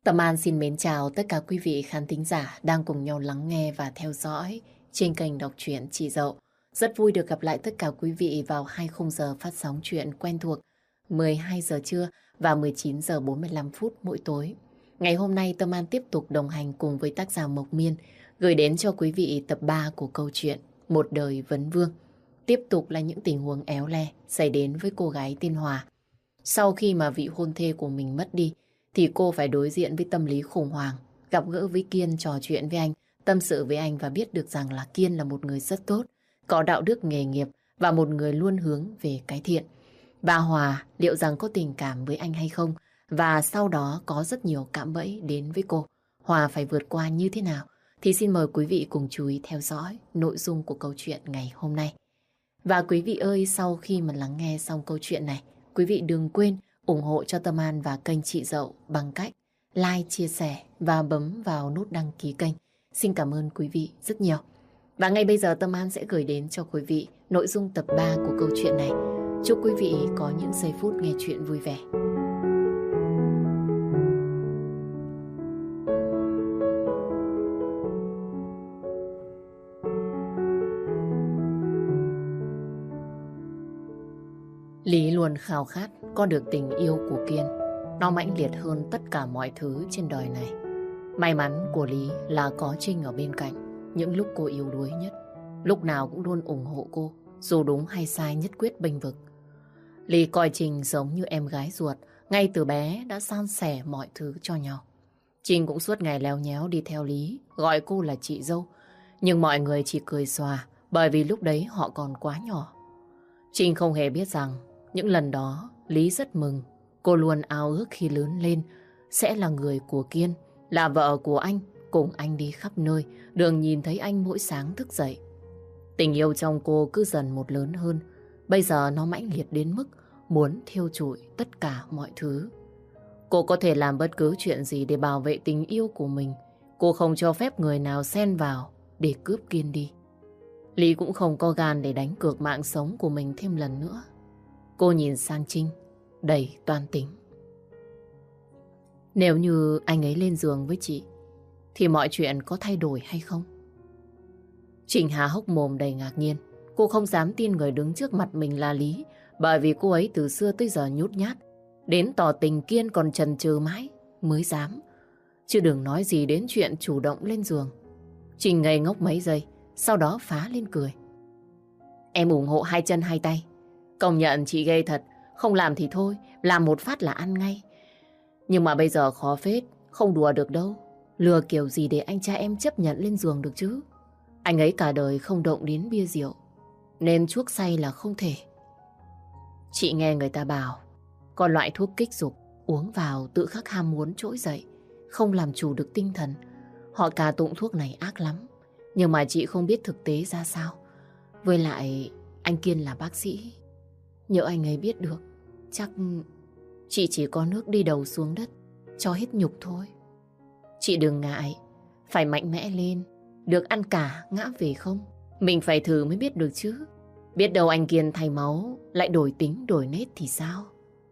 Tâm An xin mến chào tất cả quý vị khán thính giả đang cùng nhau lắng nghe và theo dõi trên kênh đọc truyện Chị Dậu. Rất vui được gặp lại tất cả quý vị vào 2 khung giờ phát sóng truyện quen thuộc 12 giờ trưa và 19 giờ 45 phút mỗi tối. Ngày hôm nay Tâm An tiếp tục đồng hành cùng với tác giả Mộc Miên gửi đến cho quý vị tập 3 của câu chuyện Một đời vấn vương. Tiếp tục là những tình huống éo le xảy đến với cô gái tên Hòa. Sau khi mà vị hôn thê của mình mất đi thì cô phải đối diện với tâm lý khủng hoảng, gặp gỡ với Kiên, trò chuyện với anh, tâm sự với anh và biết được rằng là Kiên là một người rất tốt, có đạo đức nghề nghiệp và một người luôn hướng về cái thiện. Và Hòa liệu rằng có tình cảm với anh hay không? Và sau đó có rất nhiều cạm bẫy đến với cô. Hòa phải vượt qua như thế nào? Thì xin mời quý vị cùng chú ý theo dõi nội dung của câu chuyện ngày hôm nay. Và quý vị ơi, sau khi mà lắng nghe xong câu chuyện này, quý vị đừng quên ủng hộ cho Tâm An và kênh Chị Dậu bằng cách like, chia sẻ và bấm vào nút đăng ký kênh. Xin cảm ơn quý vị rất nhiều. Và ngay bây giờ Tâm An sẽ gửi đến cho quý vị nội dung tập 3 của câu chuyện này. Chúc quý vị có những giây phút nghe chuyện vui vẻ. Lý luôn khao khát có được tình yêu của Kiên. Nó mãnh liệt hơn tất cả mọi thứ trên đời này. May mắn của Lý là có Trinh ở bên cạnh những lúc cô yếu đuối nhất. Lúc nào cũng luôn ủng hộ cô, dù đúng hay sai nhất quyết bênh vực. Lý coi Trinh giống như em gái ruột, ngay từ bé đã san sẻ mọi thứ cho nhau. Trinh cũng suốt ngày léo nhéo đi theo Lý, gọi cô là chị dâu. Nhưng mọi người chỉ cười xòa, bởi vì lúc đấy họ còn quá nhỏ. Trinh không hề biết rằng những lần đó Lý rất mừng. Cô luôn ao ước khi lớn lên sẽ là người của Kiên, là vợ của anh, cùng anh đi khắp nơi, đường nhìn thấy anh mỗi sáng thức dậy. Tình yêu trong cô cứ dần một lớn hơn. Bây giờ nó mãnh liệt đến mức muốn thiêu trụi tất cả mọi thứ. Cô có thể làm bất cứ chuyện gì để bảo vệ tình yêu của mình. Cô không cho phép người nào xen vào để cướp Kiên đi. Lý cũng không có gan để đánh cược mạng sống của mình thêm lần nữa. Cô nhìn sang Trinh, đầy toan tính. Nếu như anh ấy lên giường với chị, thì mọi chuyện có thay đổi hay không? Trinh há hốc mồm đầy ngạc nhiên. Cô không dám tin người đứng trước mặt mình là Lý, bởi vì cô ấy từ xưa tới giờ nhút nhát. Đến tỏ tình Kiên còn chần chừ mãi mới dám. Chứ đừng nói gì đến chuyện chủ động lên giường. Trinh ngây ngốc mấy giây, sau đó phá lên cười. Em ủng hộ hai chân hai tay. Công nhận chị ghê thật, không làm thì thôi, làm một phát là ăn ngay. Nhưng mà bây giờ khó phết, không đùa được đâu. Lừa kiểu gì để anh trai em chấp nhận lên giường được chứ? Anh ấy cả đời không động đến bia rượu, nên chuốc say là không thể. Chị nghe người ta bảo, có loại thuốc kích dục, uống vào tự khắc ham muốn trỗi dậy, không làm chủ được tinh thần. Họ cà tụng thuốc này ác lắm, nhưng mà chị không biết thực tế ra sao. Với lại, anh Kiên là bác sĩ. Nhỡ anh ấy biết được, chắc chị chỉ có nước đi đầu xuống đất, cho hết nhục thôi. Chị đừng ngại, phải mạnh mẽ lên. Được ăn cả ngã về không? Mình phải thử mới biết được chứ. Biết đâu anh Kiên thay máu lại đổi tính đổi nết thì sao?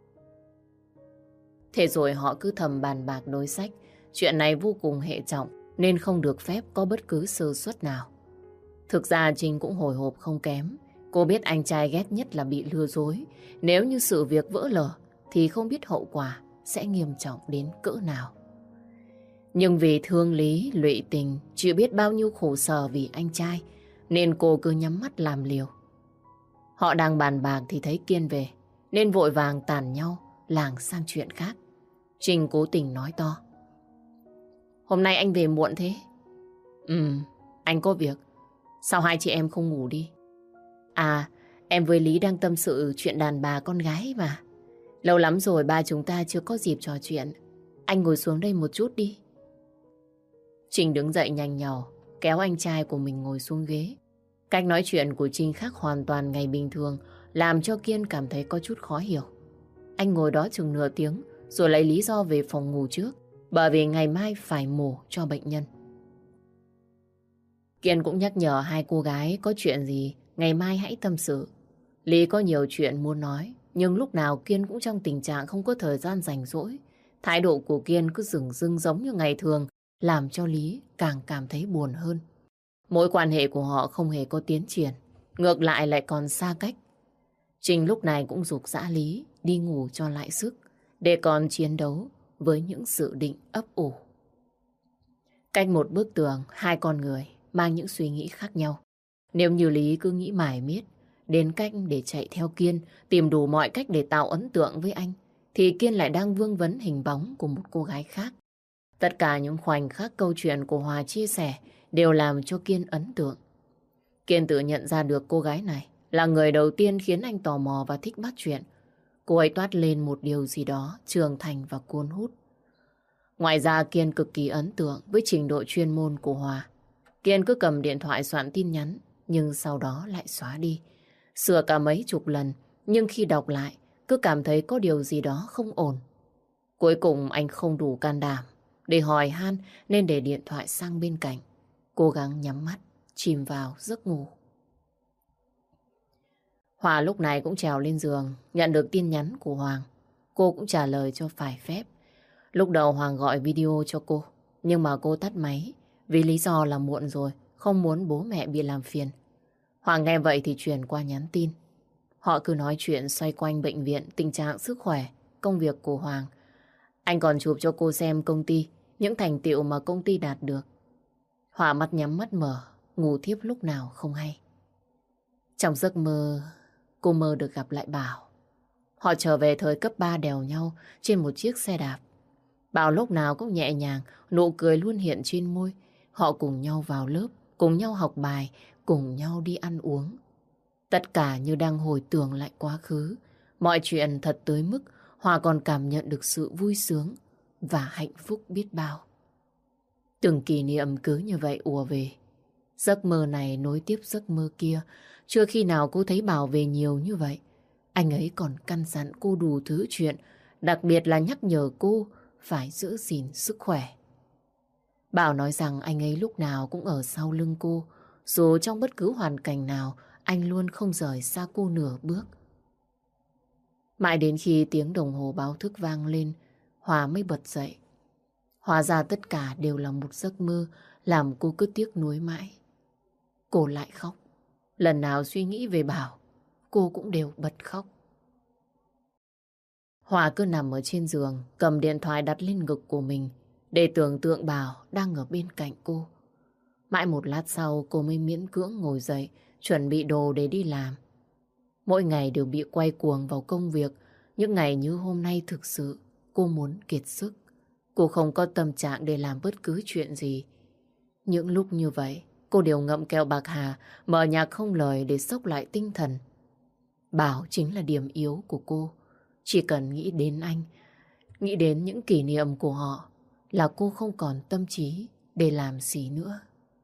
Thế rồi họ cứ thầm bàn bạc đối sách. Chuyện này vô cùng hệ trọng nên không được phép có bất cứ sơ suất nào. Thực ra Trinh cũng hồi hộp không kém. Cô biết anh trai ghét nhất là bị lừa dối. Nếu như sự việc vỡ lở thì không biết hậu quả sẽ nghiêm trọng đến cỡ nào. Nhưng vì thương Lý, lụy tình, chưa biết bao nhiêu khổ sở vì anh trai, nên cô cứ nhắm mắt làm liều. Họ đang bàn bạc thì thấy Kiên về, nên vội vàng tàn nhau, lảng sang chuyện khác. Trinh cố tình nói to. Hôm nay anh về muộn thế? Anh có việc. Sao hai chị em không ngủ đi? À, em với Lý đang tâm sự chuyện đàn bà con gái mà. Lâu lắm rồi ba chúng ta chưa có dịp trò chuyện. Anh ngồi xuống đây một chút đi. Trinh đứng dậy nhanh nhảu, kéo anh trai của mình ngồi xuống ghế. Cách nói chuyện của Trinh khác hoàn toàn ngày bình thường, làm cho Kiên cảm thấy có chút khó hiểu. Anh ngồi đó chừng nửa tiếng, rồi lấy lý do về phòng ngủ trước, bởi vì ngày mai phải mổ cho bệnh nhân. Kiên cũng nhắc nhở hai cô gái có chuyện gì, ngày mai hãy tâm sự. Lý có nhiều chuyện muốn nói, nhưng lúc nào Kiên cũng trong tình trạng không có thời gian rảnh rỗi. Thái độ của Kiên cứ dửng dưng giống như ngày thường, làm cho Lý càng cảm thấy buồn hơn. Mối quan hệ của họ không hề có tiến triển, ngược lại lại còn xa cách. Trinh lúc này cũng giục dã Lý đi ngủ cho lại sức, để còn chiến đấu với những dự định ấp ủ. Cách một bức tường, hai con người mang những suy nghĩ khác nhau. Nếu như Lý cứ nghĩ mải miết đến cách để chạy theo Kiên, tìm đủ mọi cách để tạo ấn tượng với anh, thì Kiên lại đang vương vấn hình bóng của một cô gái khác. Tất cả những khoảnh khắc câu chuyện của Hòa chia sẻ đều làm cho Kiên ấn tượng. Kiên tự nhận ra được cô gái này là người đầu tiên khiến anh tò mò và thích bắt chuyện. Cô ấy toát lên một điều gì đó trưởng thành và cuốn hút. Ngoài ra Kiên cực kỳ ấn tượng với trình độ chuyên môn của Hòa. Kiên cứ cầm điện thoại soạn tin nhắn, nhưng sau đó lại xóa đi. Sửa cả mấy chục lần, nhưng khi đọc lại, cứ cảm thấy có điều gì đó không ổn. Cuối cùng anh không đủ can đảm để hỏi han nên để điện thoại sang bên cạnh. Cố gắng nhắm mắt, chìm vào giấc ngủ. Hòa lúc này cũng trèo lên giường, nhận được tin nhắn của Hoàng. Cô cũng trả lời cho phải phép. Lúc đầu Hoàng gọi video cho cô, nhưng mà cô tắt máy vì lý do là muộn rồi, không muốn bố mẹ bị làm phiền. Hoàng nghe vậy thì chuyển qua nhắn tin. Họ cứ nói chuyện xoay quanh bệnh viện, tình trạng sức khỏe, công việc của Hoàng. Anh còn chụp cho cô xem công ty, những thành tựu mà công ty đạt được. Hòa mắt nhắm mắt mở, ngủ thiếp lúc nào không hay. Trong giấc mơ, cô mơ được gặp lại Bảo. Họ trở về thời cấp 3 đèo nhau trên một chiếc xe đạp. Bảo lúc nào cũng nhẹ nhàng, nụ cười luôn hiện trên môi. Họ cùng nhau vào lớp, cùng nhau học bài, cùng nhau đi ăn uống. Tất cả như đang hồi tưởng lại quá khứ. Mọi chuyện thật tới mức Hòa còn cảm nhận được sự vui sướng và hạnh phúc biết bao. Từng kỷ niệm cứ như vậy ùa về. Giấc mơ này nối tiếp giấc mơ kia. Chưa khi nào cô thấy Bảo về nhiều như vậy. Anh ấy còn căn dặn cô đủ thứ chuyện, đặc biệt là nhắc nhở cô phải giữ gìn sức khỏe. Bảo nói rằng anh ấy lúc nào cũng ở sau lưng cô, dù trong bất cứ hoàn cảnh nào, anh luôn không rời xa cô nửa bước. Mãi đến khi tiếng đồng hồ báo thức vang lên, Hòa mới bật dậy. Hóa ra tất cả đều là một giấc mơ, làm cô cứ tiếc nuối mãi. Cô lại khóc. Lần nào suy nghĩ về Bảo, cô cũng đều bật khóc. Hòa cứ nằm ở trên giường, cầm điện thoại đặt lên ngực của mình, để tưởng tượng Bảo đang ở bên cạnh cô. Mãi một lát sau cô mới miễn cưỡng ngồi dậy, chuẩn bị đồ để đi làm. Mỗi ngày đều bị quay cuồng vào công việc. Những ngày như hôm nay thực sự cô muốn kiệt sức. Cô không có tâm trạng để làm bất cứ chuyện gì. Những lúc như vậy, cô đều ngậm kẹo bạc hà, mở nhạc không lời để xốc lại tinh thần. Bảo chính là điểm yếu của cô. Chỉ cần nghĩ đến anh, nghĩ đến những kỷ niệm của họ, là cô không còn tâm trí để làm gì nữa.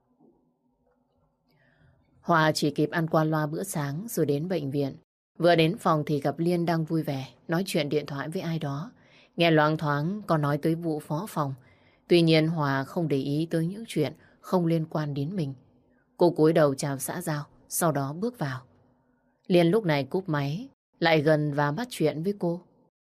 Hòa chỉ kịp ăn qua loa bữa sáng rồi đến bệnh viện. Vừa đến phòng thì gặp Liên đang vui vẻ, nói chuyện điện thoại với ai đó. Nghe loáng thoáng có nói tới vụ phó phòng. Tuy nhiên Hòa không để ý tới những chuyện không liên quan đến mình. Cô cúi đầu chào xã giao, sau đó bước vào. Liên lúc này cúp máy, lại gần và bắt chuyện với cô.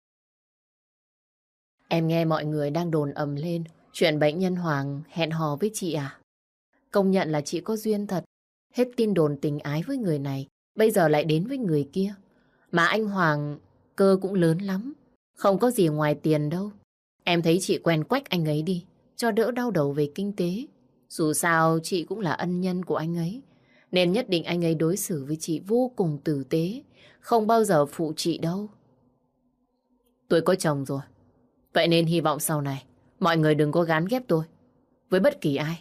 Em nghe mọi người đang đồn ầm lên chuyện bệnh nhân Hoàng hẹn hò với chị à? Công nhận là chị có duyên thật. Hết tin đồn tình ái với người này, bây giờ lại đến với người kia. Mà anh Hoàng cơ cũng lớn lắm, không có gì ngoài tiền đâu. Em thấy chị quen quách anh ấy đi, cho đỡ đau đầu về kinh tế. Dù sao chị cũng là ân nhân của anh ấy, nên nhất định anh ấy đối xử với chị vô cùng tử tế, không bao giờ phụ chị đâu. Tôi có chồng rồi, vậy nên hy vọng sau này mọi người đừng có gán ghép tôi với bất kỳ ai.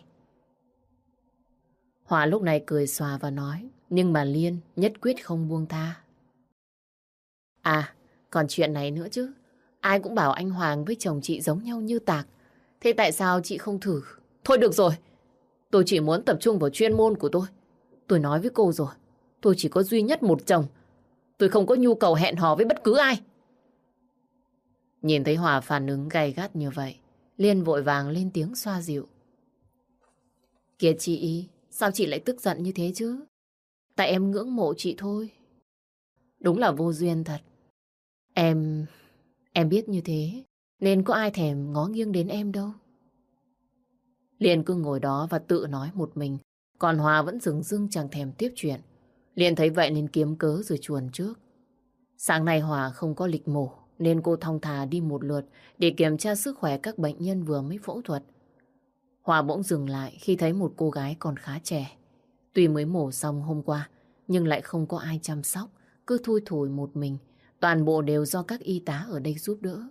Hòa lúc này cười xòa và nói, nhưng mà Liên nhất quyết không buông tha. À, còn chuyện này nữa chứ. Ai cũng bảo anh Hoàng với chồng chị giống nhau như tạc. Thế tại sao chị không thử? Thôi được rồi, tôi chỉ muốn tập trung vào chuyên môn của tôi. Tôi nói với cô rồi, tôi chỉ có duy nhất một chồng. Tôi không có nhu cầu hẹn hò với bất cứ ai. Nhìn thấy Hòa phản ứng gay gắt như vậy, Liên vội vàng lên tiếng xoa dịu. Kìa chị, sao chị lại tức giận như thế chứ? Tại em ngưỡng mộ chị thôi. Đúng là vô duyên thật. Em biết như thế, nên có ai thèm ngó nghiêng đến em đâu. Liên cứ ngồi đó và tự nói một mình, còn Hòa vẫn dửng dưng chẳng thèm tiếp chuyện. Liên thấy vậy nên kiếm cớ rồi chuồn trước. Sáng nay Hòa không có lịch mổ nên cô thong thả đi một lượt để kiểm tra sức khỏe các bệnh nhân vừa mới phẫu thuật. Hòa bỗng dừng lại khi thấy một cô gái còn khá trẻ. Tuy mới mổ xong hôm qua nhưng lại không có ai chăm sóc, cứ thui thủi một mình. Toàn bộ đều do các y tá ở đây giúp đỡ.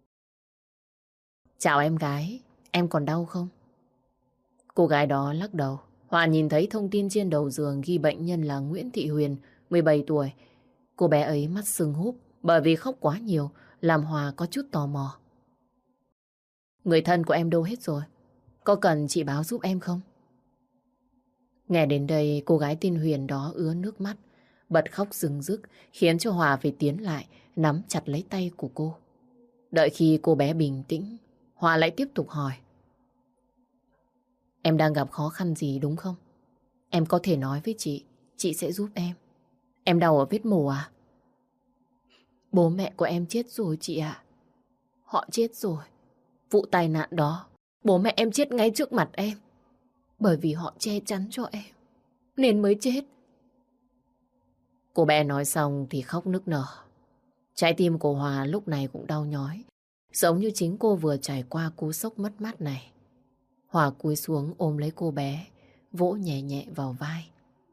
Chào em gái, em còn đau không? Cô gái đó lắc đầu. Hòa nhìn thấy thông tin trên đầu giường ghi bệnh nhân là Nguyễn Thị Huyền, 17 tuổi. Cô bé ấy mắt sưng húp bởi vì khóc quá nhiều, làm Hòa có chút tò mò. Người thân của em đâu hết rồi? Có cần chị báo giúp em không? Nghe đến đây, cô gái tên Huyền đó ứa nước mắt, bật khóc rưng rức, khiến cho Hòa phải tiến lại, nắm chặt lấy tay của cô. Đợi khi cô bé bình tĩnh, Hòa lại tiếp tục hỏi. Em đang gặp khó khăn gì đúng không? Em có thể nói với chị sẽ giúp em. Em đau ở vết mổ à? Bố mẹ của em chết rồi chị ạ. Họ chết rồi. Vụ tai nạn đó, bố mẹ em chết ngay trước mặt em. Bởi vì họ che chắn cho em, nên mới chết. Cô bé nói xong thì khóc nức nở. Trái tim của Hòa lúc này cũng đau nhói, giống như chính cô vừa trải qua cú sốc mất mát này. Hòa cúi xuống ôm lấy cô bé, vỗ nhẹ nhẹ vào vai.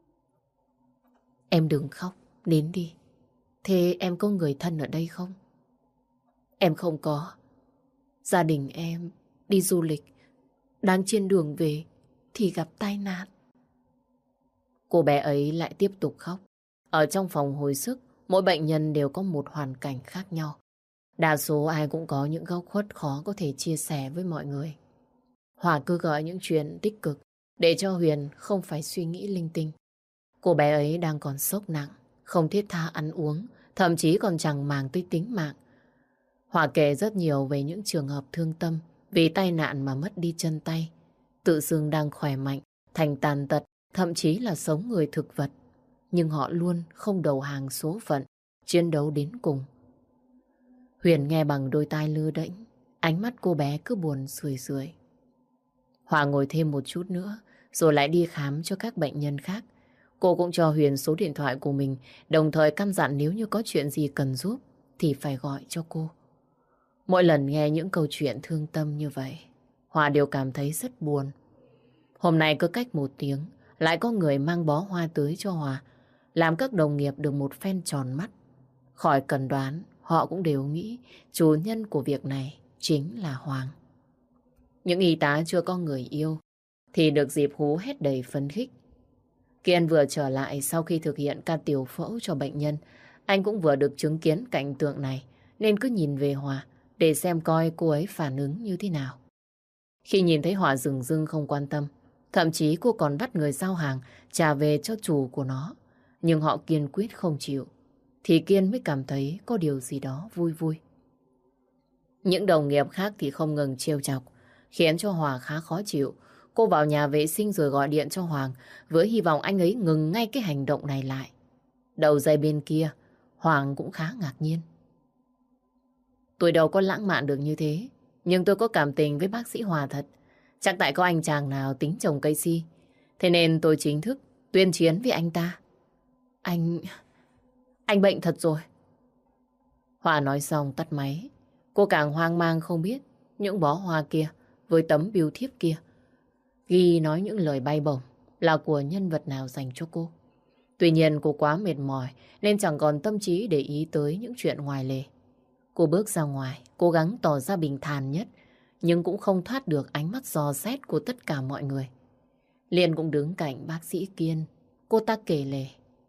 Em đừng khóc, nín đi. Thế em có người thân ở đây không? Em không có. Gia đình em đi du lịch, đang trên đường về thì gặp tai nạn. Cô bé ấy lại tiếp tục khóc. Ở trong phòng hồi sức, mỗi bệnh nhân đều có một hoàn cảnh khác nhau. Đa số ai cũng có những góc khuất khó có thể chia sẻ với mọi người. Hòa cứ gọi những chuyện tích cực để cho Huyền không phải suy nghĩ linh tinh. Cô bé ấy đang còn sốc nặng, không thiết tha ăn uống, thậm chí còn chẳng màng tới tính mạng. Hòa kể rất nhiều về những trường hợp thương tâm vì tai nạn mà mất đi chân tay, tự xưng đang khỏe mạnh, thành tàn tật, thậm chí là sống người thực vật. Nhưng họ luôn không đầu hàng số phận, chiến đấu đến cùng. Huyền nghe bằng đôi tai lơ đễnh, ánh mắt cô bé cứ buồn sười sười. Hòa ngồi thêm một chút nữa, rồi lại đi khám cho các bệnh nhân khác. Cô cũng cho Huyền số điện thoại của mình, đồng thời căn dặn nếu như có chuyện gì cần giúp thì phải gọi cho cô. Mỗi lần nghe những câu chuyện thương tâm như vậy, Hòa đều cảm thấy rất buồn. Hôm nay cứ cách một tiếng, lại có người mang bó hoa tới cho Hòa, làm các đồng nghiệp được một phen tròn mắt. Khỏi cần đoán, họ cũng đều nghĩ chủ nhân của việc này chính là Hoàng. Những y tá chưa có người yêu thì được dịp hú hét đầy phấn khích. Kiên vừa trở lại sau khi thực hiện ca tiểu phẫu cho bệnh nhân. Anh cũng vừa được chứng kiến cảnh tượng này nên cứ nhìn về Hòa để xem coi cô ấy phản ứng như thế nào. Khi nhìn thấy Hòa dửng dưng không quan tâm, thậm chí cô còn bắt người giao hàng trả về cho chủ của nó, nhưng họ kiên quyết không chịu, thì Kiên mới cảm thấy có điều gì đó vui vui. Những đồng nghiệp khác thì không ngừng trêu chọc, khiến cho Hòa khá khó chịu. Cô vào nhà vệ sinh rồi gọi điện cho Hoàng với hy vọng anh ấy ngừng ngay cái hành động này lại. Đầu dây bên kia, Hoàng cũng khá ngạc nhiên. Tôi đâu có lãng mạn được như thế, nhưng tôi có cảm tình với bác sĩ Hòa thật. Chắc tại có anh chàng nào tính chồng cây si. Thế nên tôi chính thức tuyên chiến với anh ta. Anh bệnh thật rồi. Hòa nói xong tắt máy. Cô càng hoang mang không biết những bó hoa kia với tấm bưu thiếp kia ghi nói những lời bay bổng là của nhân vật nào dành cho cô. Tuy nhiên cô quá mệt mỏi nên chẳng còn tâm trí để ý tới những chuyện ngoài lề. Cô bước ra ngoài, cố gắng tỏ ra bình thản nhất, nhưng cũng không thoát được ánh mắt dò xét của tất cả mọi người. Liên cũng đứng cạnh bác sĩ Kiên. Cô ta kể lể.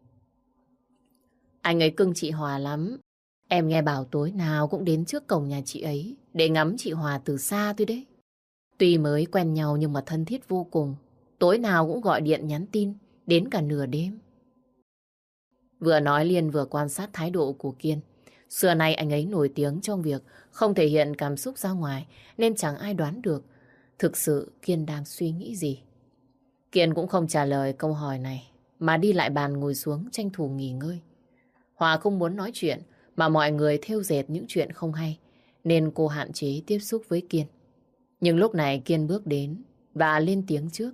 Anh ấy cưng chị Hòa lắm. Em nghe bảo tối nào cũng đến trước cổng nhà chị ấy để ngắm chị Hòa từ xa thôi đấy. Tuy mới quen nhau nhưng mà thân thiết vô cùng. Tối nào cũng gọi điện nhắn tin, đến cả nửa đêm. Vừa nói Liên vừa quan sát thái độ của Kiên. Xưa nay anh ấy nổi tiếng trong việc không thể hiện cảm xúc ra ngoài, nên chẳng ai đoán được thực sự Kiên đang suy nghĩ gì. Kiên cũng không trả lời câu hỏi này, mà đi lại bàn ngồi xuống tranh thủ nghỉ ngơi. Hòa không muốn nói chuyện, mà mọi người thêu dệt những chuyện không hay, nên cô hạn chế tiếp xúc với Kiên. Nhưng lúc này Kiên bước đến và lên tiếng trước.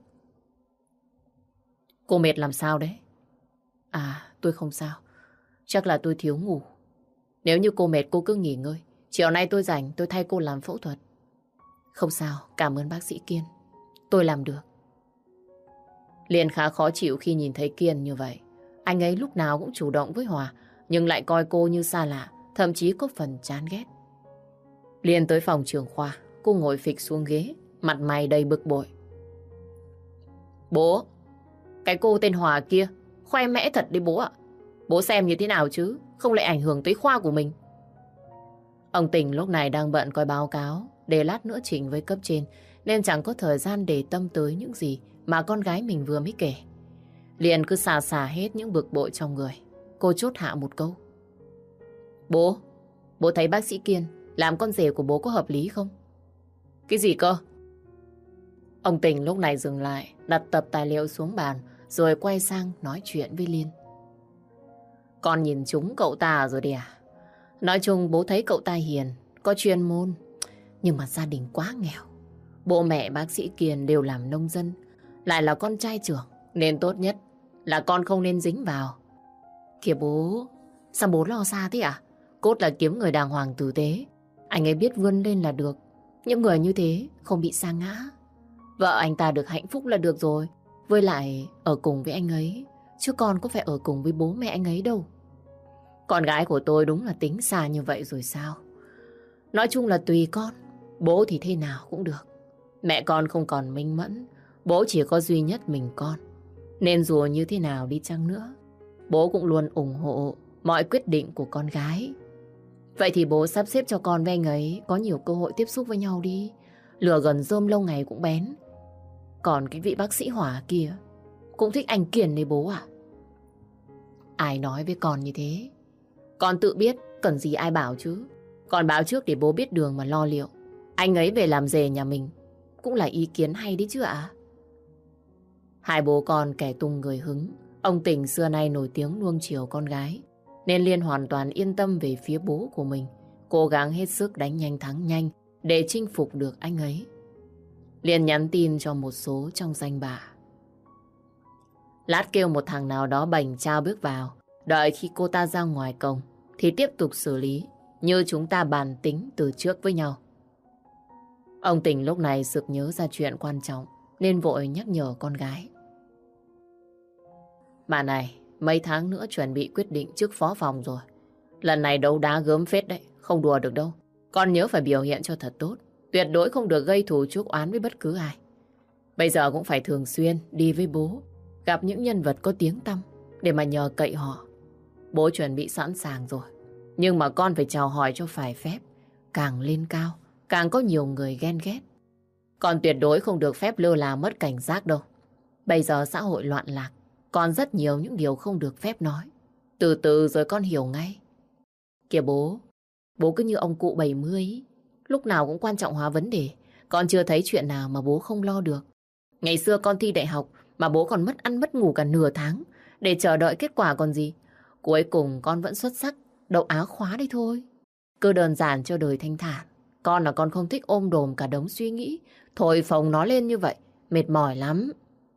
Cô mệt làm sao đấy? À, tôi không sao. Chắc là tôi thiếu ngủ. Nếu như cô mệt cô cứ nghỉ ngơi. Chiều nay tôi rảnh, tôi thay cô làm phẫu thuật. Không sao, cảm ơn bác sĩ Kiên. Tôi làm được. Liên khá khó chịu khi nhìn thấy Kiên như vậy. Anh ấy lúc nào cũng chủ động với Hòa, nhưng lại coi cô như xa lạ, thậm chí có phần chán ghét. Liên tới phòng trưởng khoa, cô ngồi phịch xuống ghế, mặt mày đầy bực bội. Bố, cái cô tên Hòa kia, khoe mẽ thật đi bố ạ. Bố xem như thế nào chứ, không lại ảnh hưởng tới khoa của mình. Ông Tình lúc này đang bận coi báo cáo, để lát nữa trình với cấp trên, nên chẳng có thời gian để tâm tới những gì mà con gái mình vừa mới kể. Liền cứ xà xà hết những bực bội trong người. Cô chốt hạ một câu. Bố thấy bác sĩ Kiên làm con rể của bố có hợp lý không? Cái gì cơ? Ông Tình lúc này dừng lại, đặt tập tài liệu xuống bàn, rồi quay sang nói chuyện với Liên. Con nhìn trúng cậu ta rồi đi à? Nói chung bố thấy cậu ta hiền, có chuyên môn, nhưng mà gia đình quá nghèo. Bố mẹ bác sĩ Kiên đều làm nông dân, lại là con trai trưởng, nên tốt nhất là con không nên dính vào. Kìa bố, sao bố lo xa thế à? Cốt là kiếm người đàng hoàng tử tế. Anh ấy biết vươn lên là được. Những người như thế không bị sa ngã. Vợ anh ta được hạnh phúc là được rồi. Với lại ở cùng với anh ấy, chứ con có phải ở cùng với bố mẹ anh ấy đâu. Con gái của tôi đúng là tính xa như vậy rồi sao? Nói chung là tùy con. Bố thì thế nào cũng được. Mẹ con không còn minh mẫn, bố chỉ có duy nhất mình con. Nên dù như thế nào đi chăng nữa, bố cũng luôn ủng hộ mọi quyết định của con gái. Vậy thì bố sắp xếp cho con với anh ấy có nhiều cơ hội tiếp xúc với nhau đi. Lửa gần rơm lâu ngày cũng bén. Còn cái vị bác sĩ Hỏa kia cũng thích anh Kiên đấy bố ạ. Ai nói với con như thế? Con tự biết, cần gì ai bảo chứ. Con báo trước để bố biết đường mà lo liệu. Anh ấy về làm rể nhà mình cũng là ý kiến hay đấy chứ ạ. Hai bố con kẻ tung người hứng. Ông Tình xưa nay nổi tiếng nuông chiều con gái, nên Liên hoàn toàn yên tâm về phía bố của mình, cố gắng hết sức đánh nhanh thắng nhanh để chinh phục được anh ấy. Liên nhắn tin cho một số trong danh bạ. Lát kêu một thằng nào đó bành trao bước vào, đợi khi cô ta ra ngoài cổng thì tiếp tục xử lý như chúng ta bàn tính từ trước với nhau. Ông Tình lúc này sực nhớ ra chuyện quan trọng nên vội nhắc nhở con gái. Bà này, mấy tháng nữa chuẩn bị quyết định chức phó phòng rồi. Lần này đấu đá gớm phết đấy, không đùa được đâu. Con nhớ phải biểu hiện cho thật tốt, tuyệt đối không được gây thù chuốc oán với bất cứ ai. Bây giờ cũng phải thường xuyên đi với bố, gặp những nhân vật có tiếng tăm để mà nhờ cậy họ. Bố chuẩn bị sẵn sàng rồi, nhưng mà con phải chào hỏi cho phải phép. Càng lên cao, càng có nhiều người ghen ghét. Con tuyệt đối không được phép lơ là mất cảnh giác đâu. Bây giờ xã hội loạn lạc, còn rất nhiều những điều không được phép nói. Từ từ rồi con hiểu ngay. Kìa bố cứ như ông cụ 70 ý. Lúc nào cũng quan trọng hóa vấn đề. Con chưa thấy chuyện nào mà bố không lo được. Ngày xưa con thi đại học mà bố còn mất ăn mất ngủ cả nửa tháng để chờ đợi kết quả còn gì. Cuối cùng con vẫn xuất sắc, đậu Á khóa đấy thôi. Cứ đơn giản cho đời thanh thản. Con là con không thích ôm đồm cả đống suy nghĩ, thổi phồng nó lên như vậy, mệt mỏi lắm.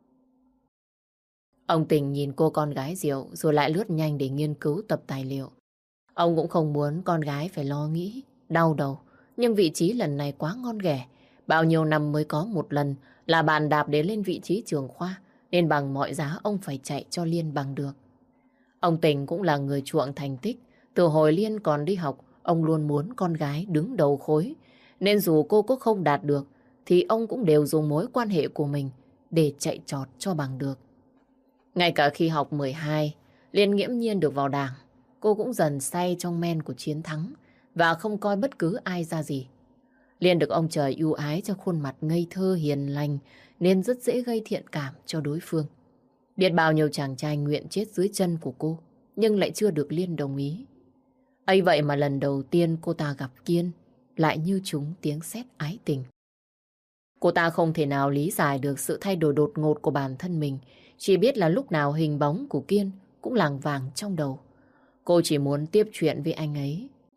Ông Tình nhìn cô con gái Diệu rồi lại lướt nhanh để nghiên cứu tập tài liệu. Ông cũng không muốn con gái phải lo nghĩ, đau đầu. Nhưng vị trí lần này quá ngon ghẻ. Bao nhiêu năm mới có một lần là bàn đạp để lên vị trí trưởng khoa. Nên bằng mọi giá ông phải chạy cho Liên bằng được. Ông Tình cũng là người chuộng thành tích. Từ hồi Liên còn đi học, ông luôn muốn con gái đứng đầu khối. Nên dù cô có không đạt được, thì ông cũng đều dùng mối quan hệ của mình để chạy trọt cho bằng được. Ngay cả khi học 12, Liên nghiễm nhiên được vào Đảng. Cô cũng dần say trong men của chiến thắng và không coi bất cứ ai ra gì. Liên được ông trời ưu ái cho khuôn mặt ngây thơ hiền lành nên rất dễ gây thiện cảm cho đối phương. Biết bao nhiêu chàng trai nguyện chết dưới chân của cô nhưng lại chưa được Liên đồng ý. Ấy vậy mà lần đầu tiên cô ta gặp Kiên lại như trúng tiếng sét ái tình. Cô ta không thể nào lý giải được sự thay đổi đột ngột của bản thân mình, chỉ biết là lúc nào hình bóng của Kiên cũng lảng vảng trong đầu. Cô chỉ muốn tiếp chuyện với anh ấy.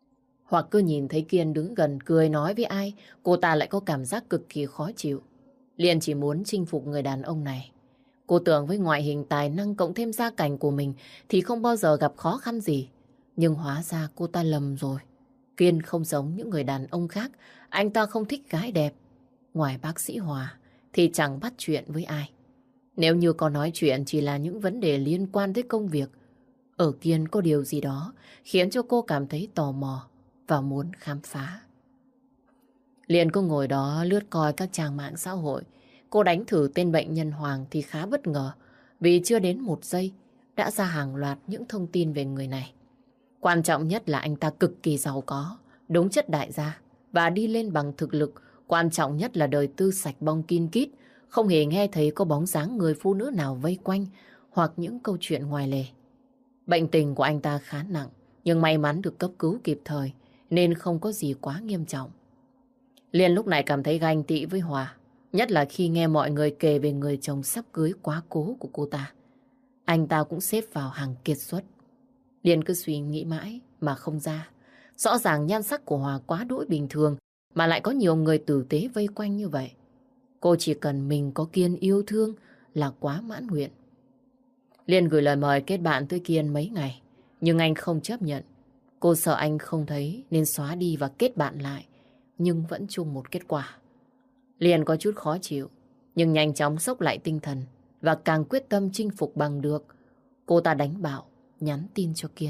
Hoặc cứ nhìn thấy Kiên đứng gần cười nói với ai, cô ta lại có cảm giác cực kỳ khó chịu. Liên chỉ muốn chinh phục người đàn ông này. Cô tưởng với ngoại hình tài năng cộng thêm gia cảnh của mình thì không bao giờ gặp khó khăn gì. Nhưng hóa ra cô ta lầm rồi. Kiên không giống những người đàn ông khác. Anh ta không thích gái đẹp. Ngoài bác sĩ Hòa thì chẳng bắt chuyện với ai. Nếu như có nói chuyện chỉ là những vấn đề liên quan tới công việc, ở Kiên có điều gì đó khiến cho cô cảm thấy tò mò và muốn khám phá. Liền cô ngồi đó lướt coi các trang mạng xã hội. Cô đánh thử tên bệnh nhân Hoàng thì khá bất ngờ vì chưa đến 1 giây đã ra hàng loạt những thông tin về người này. Quan trọng nhất là anh ta cực kỳ giàu có, đúng chất đại gia và đi lên bằng thực lực. Quan trọng nhất là đời tư sạch bong kin kít, không hề nghe thấy có bóng dáng người phụ nữ nào vây quanh hoặc những câu chuyện ngoài lề. Bệnh tình của anh ta khá nặng, nhưng may mắn được cấp cứu kịp thời nên không có gì quá nghiêm trọng. Liên lúc này cảm thấy ganh tị với Hòa, nhất là khi nghe mọi người kể về người chồng sắp cưới quá cố của cô ta. Anh ta cũng xếp vào hàng kiệt xuất. Liên cứ suy nghĩ mãi mà không ra. Rõ ràng nhan sắc của Hòa quá đỗi bình thường mà lại có nhiều người tử tế vây quanh như vậy. Cô chỉ cần mình có Kiên yêu thương là quá mãn nguyện. Liên gửi lời mời kết bạn tới Kiên mấy ngày, nhưng anh không chấp nhận. Cô sợ anh không thấy nên xóa đi và kết bạn lại, nhưng vẫn chung một kết quả. Liên có chút khó chịu, nhưng nhanh chóng xốc lại tinh thần và càng quyết tâm chinh phục bằng được. Cô ta đánh bạo, nhắn tin cho Kiên.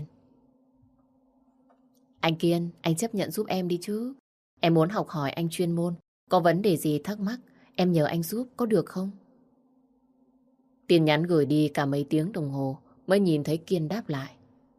Anh Kiên, anh chấp nhận giúp em đi chứ. Em muốn học hỏi anh chuyên môn. Có vấn đề gì thắc mắc, em nhờ anh giúp có được không? Tin nhắn gửi đi cả mấy tiếng đồng hồ mới nhìn thấy Kiên đáp lại.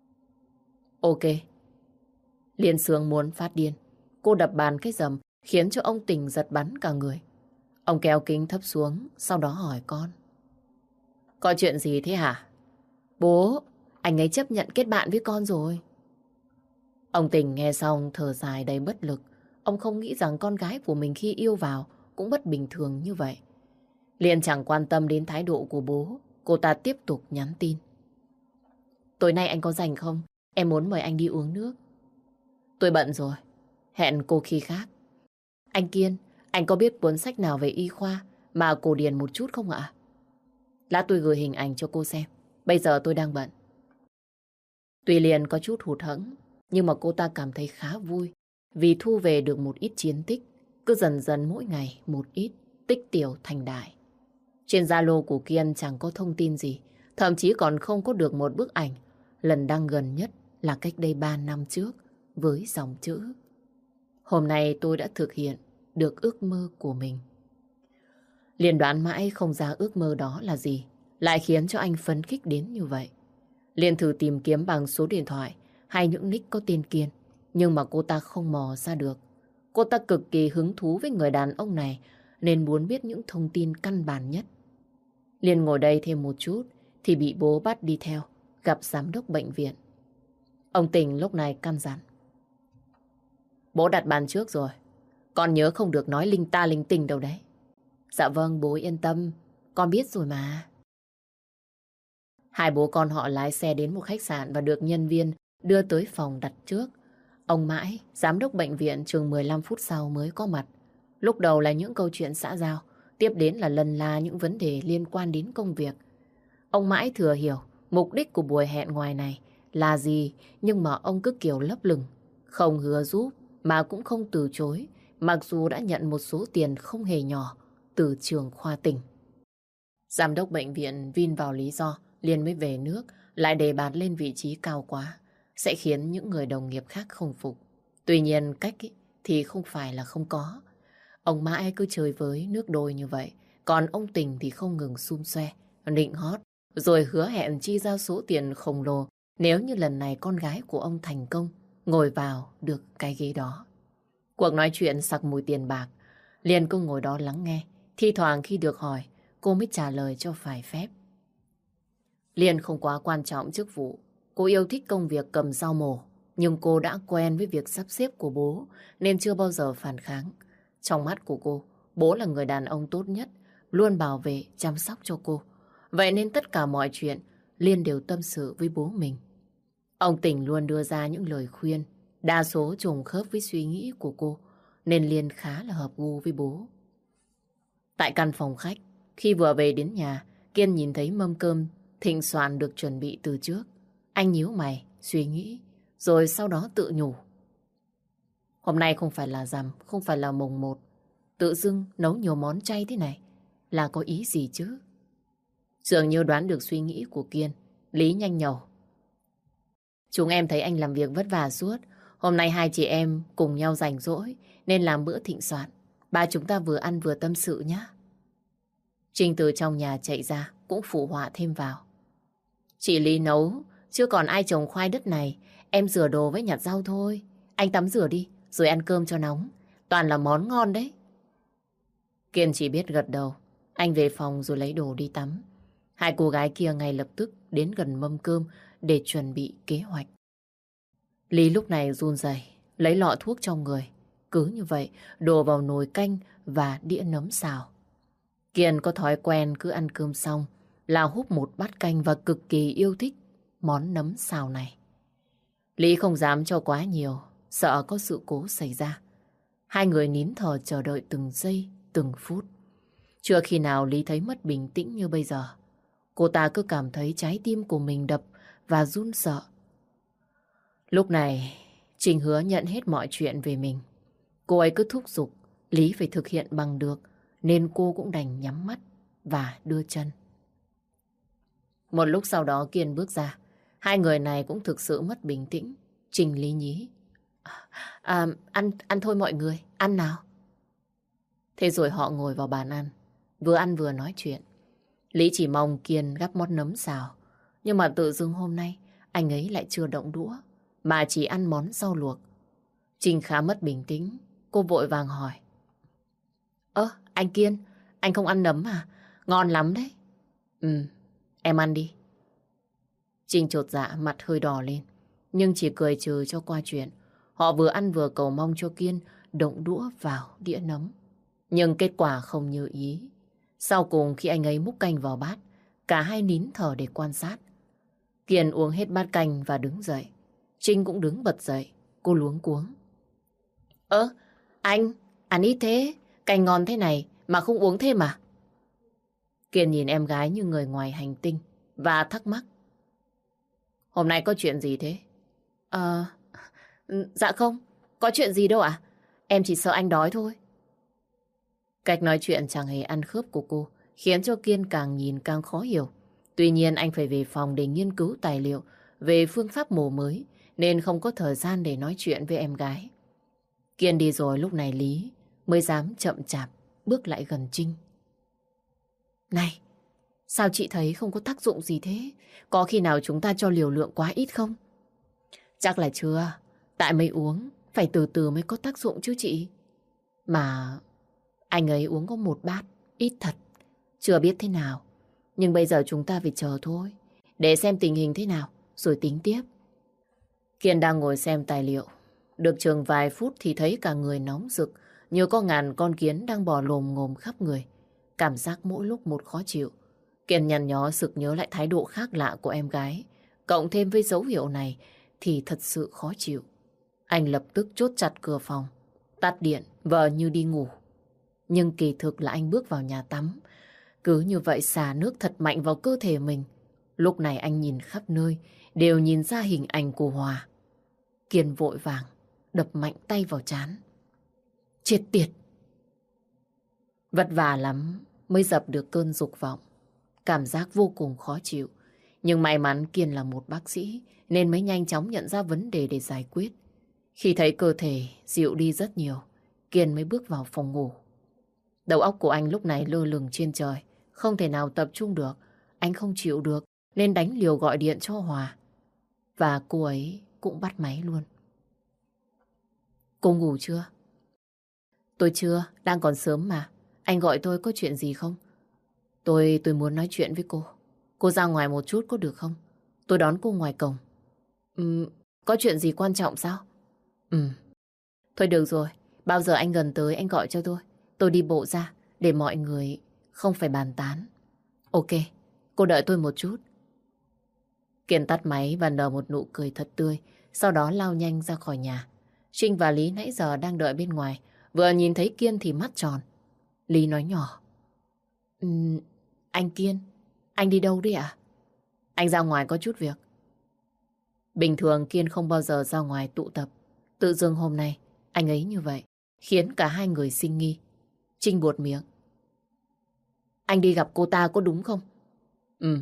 Ok. Liên sướng muốn phát điên. Cô đập bàn cái rầm khiến cho ông Tình giật bắn cả người. Ông kéo kính thấp xuống, sau đó hỏi con. Có chuyện gì thế hả? Bố, anh ấy chấp nhận kết bạn với con rồi. Ông Tình nghe xong thở dài đầy bất lực. Ông không nghĩ rằng con gái của mình khi yêu vào cũng bất bình thường như vậy. Liên chẳng quan tâm đến thái độ của bố. Cô ta tiếp tục nhắn tin. Tối nay anh có rảnh không? Em muốn mời anh đi uống nước. Tôi bận rồi. Hẹn cô khi khác. Anh Kiên, anh có biết cuốn sách nào về y khoa mà cổ điển một chút không ạ? Lát tôi gửi hình ảnh cho cô xem. Bây giờ tôi đang bận. Tuy Liên có chút hụt hẫng, nhưng mà cô ta cảm thấy khá vui vì thu về được một ít chiến tích. Cứ dần dần mỗi ngày một ít, tích tiểu thành đại. Trên Zalo của Kiên chẳng có thông tin gì, thậm chí còn không có được một bức ảnh. Lần đăng gần nhất là cách đây 3 năm trước với dòng chữ: hôm nay tôi đã thực hiện được ước mơ của mình. Liên đoán mãi không ra ước mơ đó là gì, lại khiến cho anh phấn khích đến như vậy. Liên thử tìm kiếm bằng số điện thoại hay những nick có tên Kiên, nhưng mà cô ta không mò ra được. Cô ta cực kỳ hứng thú với người đàn ông này nên muốn biết những thông tin căn bản nhất. Liên ngồi đây thêm một chút thì bị bố bắt đi theo gặp giám đốc bệnh viện. Ông Tình lúc này căn dặn. Bố đặt bàn trước rồi, con nhớ không được nói linh ta linh tinh đâu đấy. Dạ vâng, bố yên tâm, con biết rồi mà. Hai bố con họ lái xe đến một khách sạn và được nhân viên đưa tới phòng đặt trước. Ông Mãi, giám đốc bệnh viện, chừng 15 phút sau mới có mặt. Lúc đầu là những câu chuyện xã giao, tiếp đến là lần la những vấn đề liên quan đến công việc. Ông Mãi thừa hiểu mục đích của buổi hẹn ngoài này là gì, nhưng mà ông cứ kiểu lấp lửng, không hứa giúp mà cũng không từ chối, mặc dù đã nhận một số tiền không hề nhỏ từ trường khoa tỉnh. Giám đốc bệnh viện vin vào lý do Liên mới về nước, lại đề bạt lên vị trí cao quá, sẽ khiến những người đồng nghiệp khác không phục. Tuy nhiên cách thì không phải là không có. Ông Mãi cứ chơi với nước đôi như vậy, còn ông Tình thì không ngừng xum xoe, nịnh hót, rồi hứa hẹn chi ra số tiền khổng lồ nếu như lần này con gái của ông thành công ngồi vào được cái ghế đó. Cuộc nói chuyện sặc mùi tiền bạc. Liên cứ ngồi đó lắng nghe, thi thoảng khi được hỏi cô mới trả lời cho phải phép. Liên không quá quan trọng chức vụ, cô yêu thích công việc cầm dao mổ, nhưng cô đã quen với việc sắp xếp của bố nên chưa bao giờ phản kháng. Trong mắt của cô, bố là người đàn ông tốt nhất, luôn bảo vệ, chăm sóc cho cô. Vậy nên tất cả mọi chuyện Liên đều tâm sự với bố mình. Ông Tình luôn đưa ra những lời khuyên đa số trùng khớp với suy nghĩ của cô, nên Liên khá là hợp gu với bố. Tại căn phòng khách, khi vừa về đến nhà, Kiên nhìn thấy mâm cơm thịnh soạn được chuẩn bị từ trước. Anh nhíu mày, suy nghĩ, rồi sau đó tự nhủ. Hôm nay không phải là rằm, không phải là mùng 1. Tự dưng nấu nhiều món chay thế này là có ý gì chứ? Dường như đoán được suy nghĩ của Kiên, Lý nhanh nhẩu. Chúng em thấy anh làm việc vất vả suốt. Hôm nay hai chị em cùng nhau rảnh rỗi nên làm bữa thịnh soạn. Ba chúng ta vừa ăn vừa tâm sự nhé. Trinh từ trong nhà chạy ra cũng phụ họa thêm vào. Chị Lý nấu, chứ còn ai trồng khoai đất này. Em rửa đồ với nhặt rau thôi. Anh tắm rửa đi, rồi ăn cơm cho nóng. Toàn là món ngon đấy. Kiên chỉ biết gật đầu. Anh về phòng rồi lấy đồ đi tắm. Hai cô gái kia ngay lập tức đến gần mâm cơm để chuẩn bị kế hoạch. Lý lúc này run rẩy lấy lọ thuốc trong người. Cứ như vậy, đổ vào nồi canh và đĩa nấm xào. Kiên có thói quen cứ ăn cơm xong là húp một bát canh và cực kỳ yêu thích món nấm xào này. Lý không dám cho quá nhiều, sợ có sự cố xảy ra. Hai người nín thở chờ đợi từng giây, từng phút. Chưa khi nào Lý thấy mất bình tĩnh như bây giờ. Cô ta cứ cảm thấy trái tim của mình đập và run sợ. Lúc này, Trinh hứa nhận hết mọi chuyện về mình. Cô ấy cứ thúc giục Lý phải thực hiện bằng được, nên cô cũng đành nhắm mắt và đưa chân. Một lúc sau đó Kiên bước ra. Hai người này cũng thực sự mất bình tĩnh. Trinh lý nhí. Ăn thôi mọi người, ăn nào. Thế rồi họ ngồi vào bàn ăn, vừa ăn vừa nói chuyện. Lý chỉ mong Kiên gắp món nấm xào. Nhưng mà tự dưng hôm nay anh ấy lại chưa động đũa, mà chỉ ăn món rau luộc. Trinh khá mất bình tĩnh. Cô vội vàng hỏi. Anh Kiên, anh không ăn nấm à? Ngon lắm đấy. Em ăn đi. Trinh chột dạ, mặt hơi đỏ lên, nhưng chỉ cười trừ cho qua chuyện. Họ vừa ăn vừa cầu mong cho Kiên động đũa vào đĩa nấm. Nhưng kết quả không như ý. Sau cùng khi anh ấy múc canh vào bát, cả hai nín thở để quan sát. Kiên uống hết bát canh và đứng dậy. Trinh cũng đứng bật dậy. Cô luống cuống. Anh, ăn ít thế. Canh ngon thế này mà không uống thêm à? Kiên nhìn em gái như người ngoài hành tinh và thắc mắc. Hôm nay có chuyện gì thế? Dạ không, có chuyện gì đâu ạ. Em chỉ sợ anh đói thôi. Cách nói chuyện chẳng hề ăn khớp của cô khiến cho Kiên càng nhìn càng khó hiểu. Tuy nhiên anh phải về phòng để nghiên cứu tài liệu về phương pháp mổ mới, nên không có thời gian để nói chuyện với em gái. Kiên đi rồi lúc này Lý mới dám chậm chạp bước lại gần Trinh. Này, sao chị thấy không có tác dụng gì thế? Có khi nào chúng ta cho liều lượng quá ít không? Chắc là chưa. Tại mới uống, phải từ từ mới có tác dụng chứ chị. Mà anh ấy uống có một bát, ít thật. Chưa biết thế nào. Nhưng bây giờ chúng ta phải chờ thôi. Để xem tình hình thế nào, rồi tính tiếp. Kiên đang ngồi xem tài liệu. Được chừng vài phút thì thấy cả người nóng rực, như có ngàn con kiến đang bò lồm ngồm khắp người. Cảm giác mỗi lúc một khó chịu. Kiên nhăn nhó sực nhớ lại thái độ khác lạ của em gái. Cộng thêm với dấu hiệu này thì thật sự khó chịu. Anh lập tức chốt chặt cửa phòng, tắt điện, vờ như đi ngủ. Nhưng kỳ thực là anh bước vào nhà tắm. Cứ như vậy xả nước thật mạnh vào cơ thể mình. Lúc này anh nhìn khắp nơi, đều nhìn ra hình ảnh của Hòa. Kiên vội vàng, đập mạnh tay vào trán. Chết tiệt! Vất vả lắm mới dập được cơn dục vọng. Cảm giác vô cùng khó chịu. Nhưng may mắn Kiên là một bác sĩ, nên mới nhanh chóng nhận ra vấn đề để giải quyết. Khi thấy cơ thể dịu đi rất nhiều, Kiên mới bước vào phòng ngủ. Đầu óc của anh lúc này lơ lửng trên trời, không thể nào tập trung được. Anh không chịu được, nên đánh liều gọi điện cho Hòa. Và cô ấy cũng bắt máy luôn. Cô ngủ chưa? Tôi chưa, đang còn sớm mà. Anh gọi tôi có chuyện gì không? Tôi muốn nói chuyện với cô. Cô ra ngoài một chút có được không? Tôi đón cô ngoài cổng. Có chuyện gì quan trọng sao? Thôi được rồi, bao giờ anh gần tới anh gọi cho tôi. Tôi đi bộ ra để mọi người không phải bàn tán. Ok, cô đợi tôi một chút. Kiên tắt máy và nở một nụ cười thật tươi, sau đó lao nhanh ra khỏi nhà. Trinh và Lý nãy giờ đang đợi bên ngoài. Vừa nhìn thấy Kiên thì mắt tròn. Lý nói nhỏ. Anh Kiên, anh đi đâu đấy ạ? Anh ra ngoài có chút việc. Bình thường Kiên không bao giờ ra ngoài tụ tập. Tự dưng hôm nay anh ấy như vậy, khiến cả hai người sinh nghi. Trinh buột miệng. Anh đi gặp cô ta có đúng không? Ừ.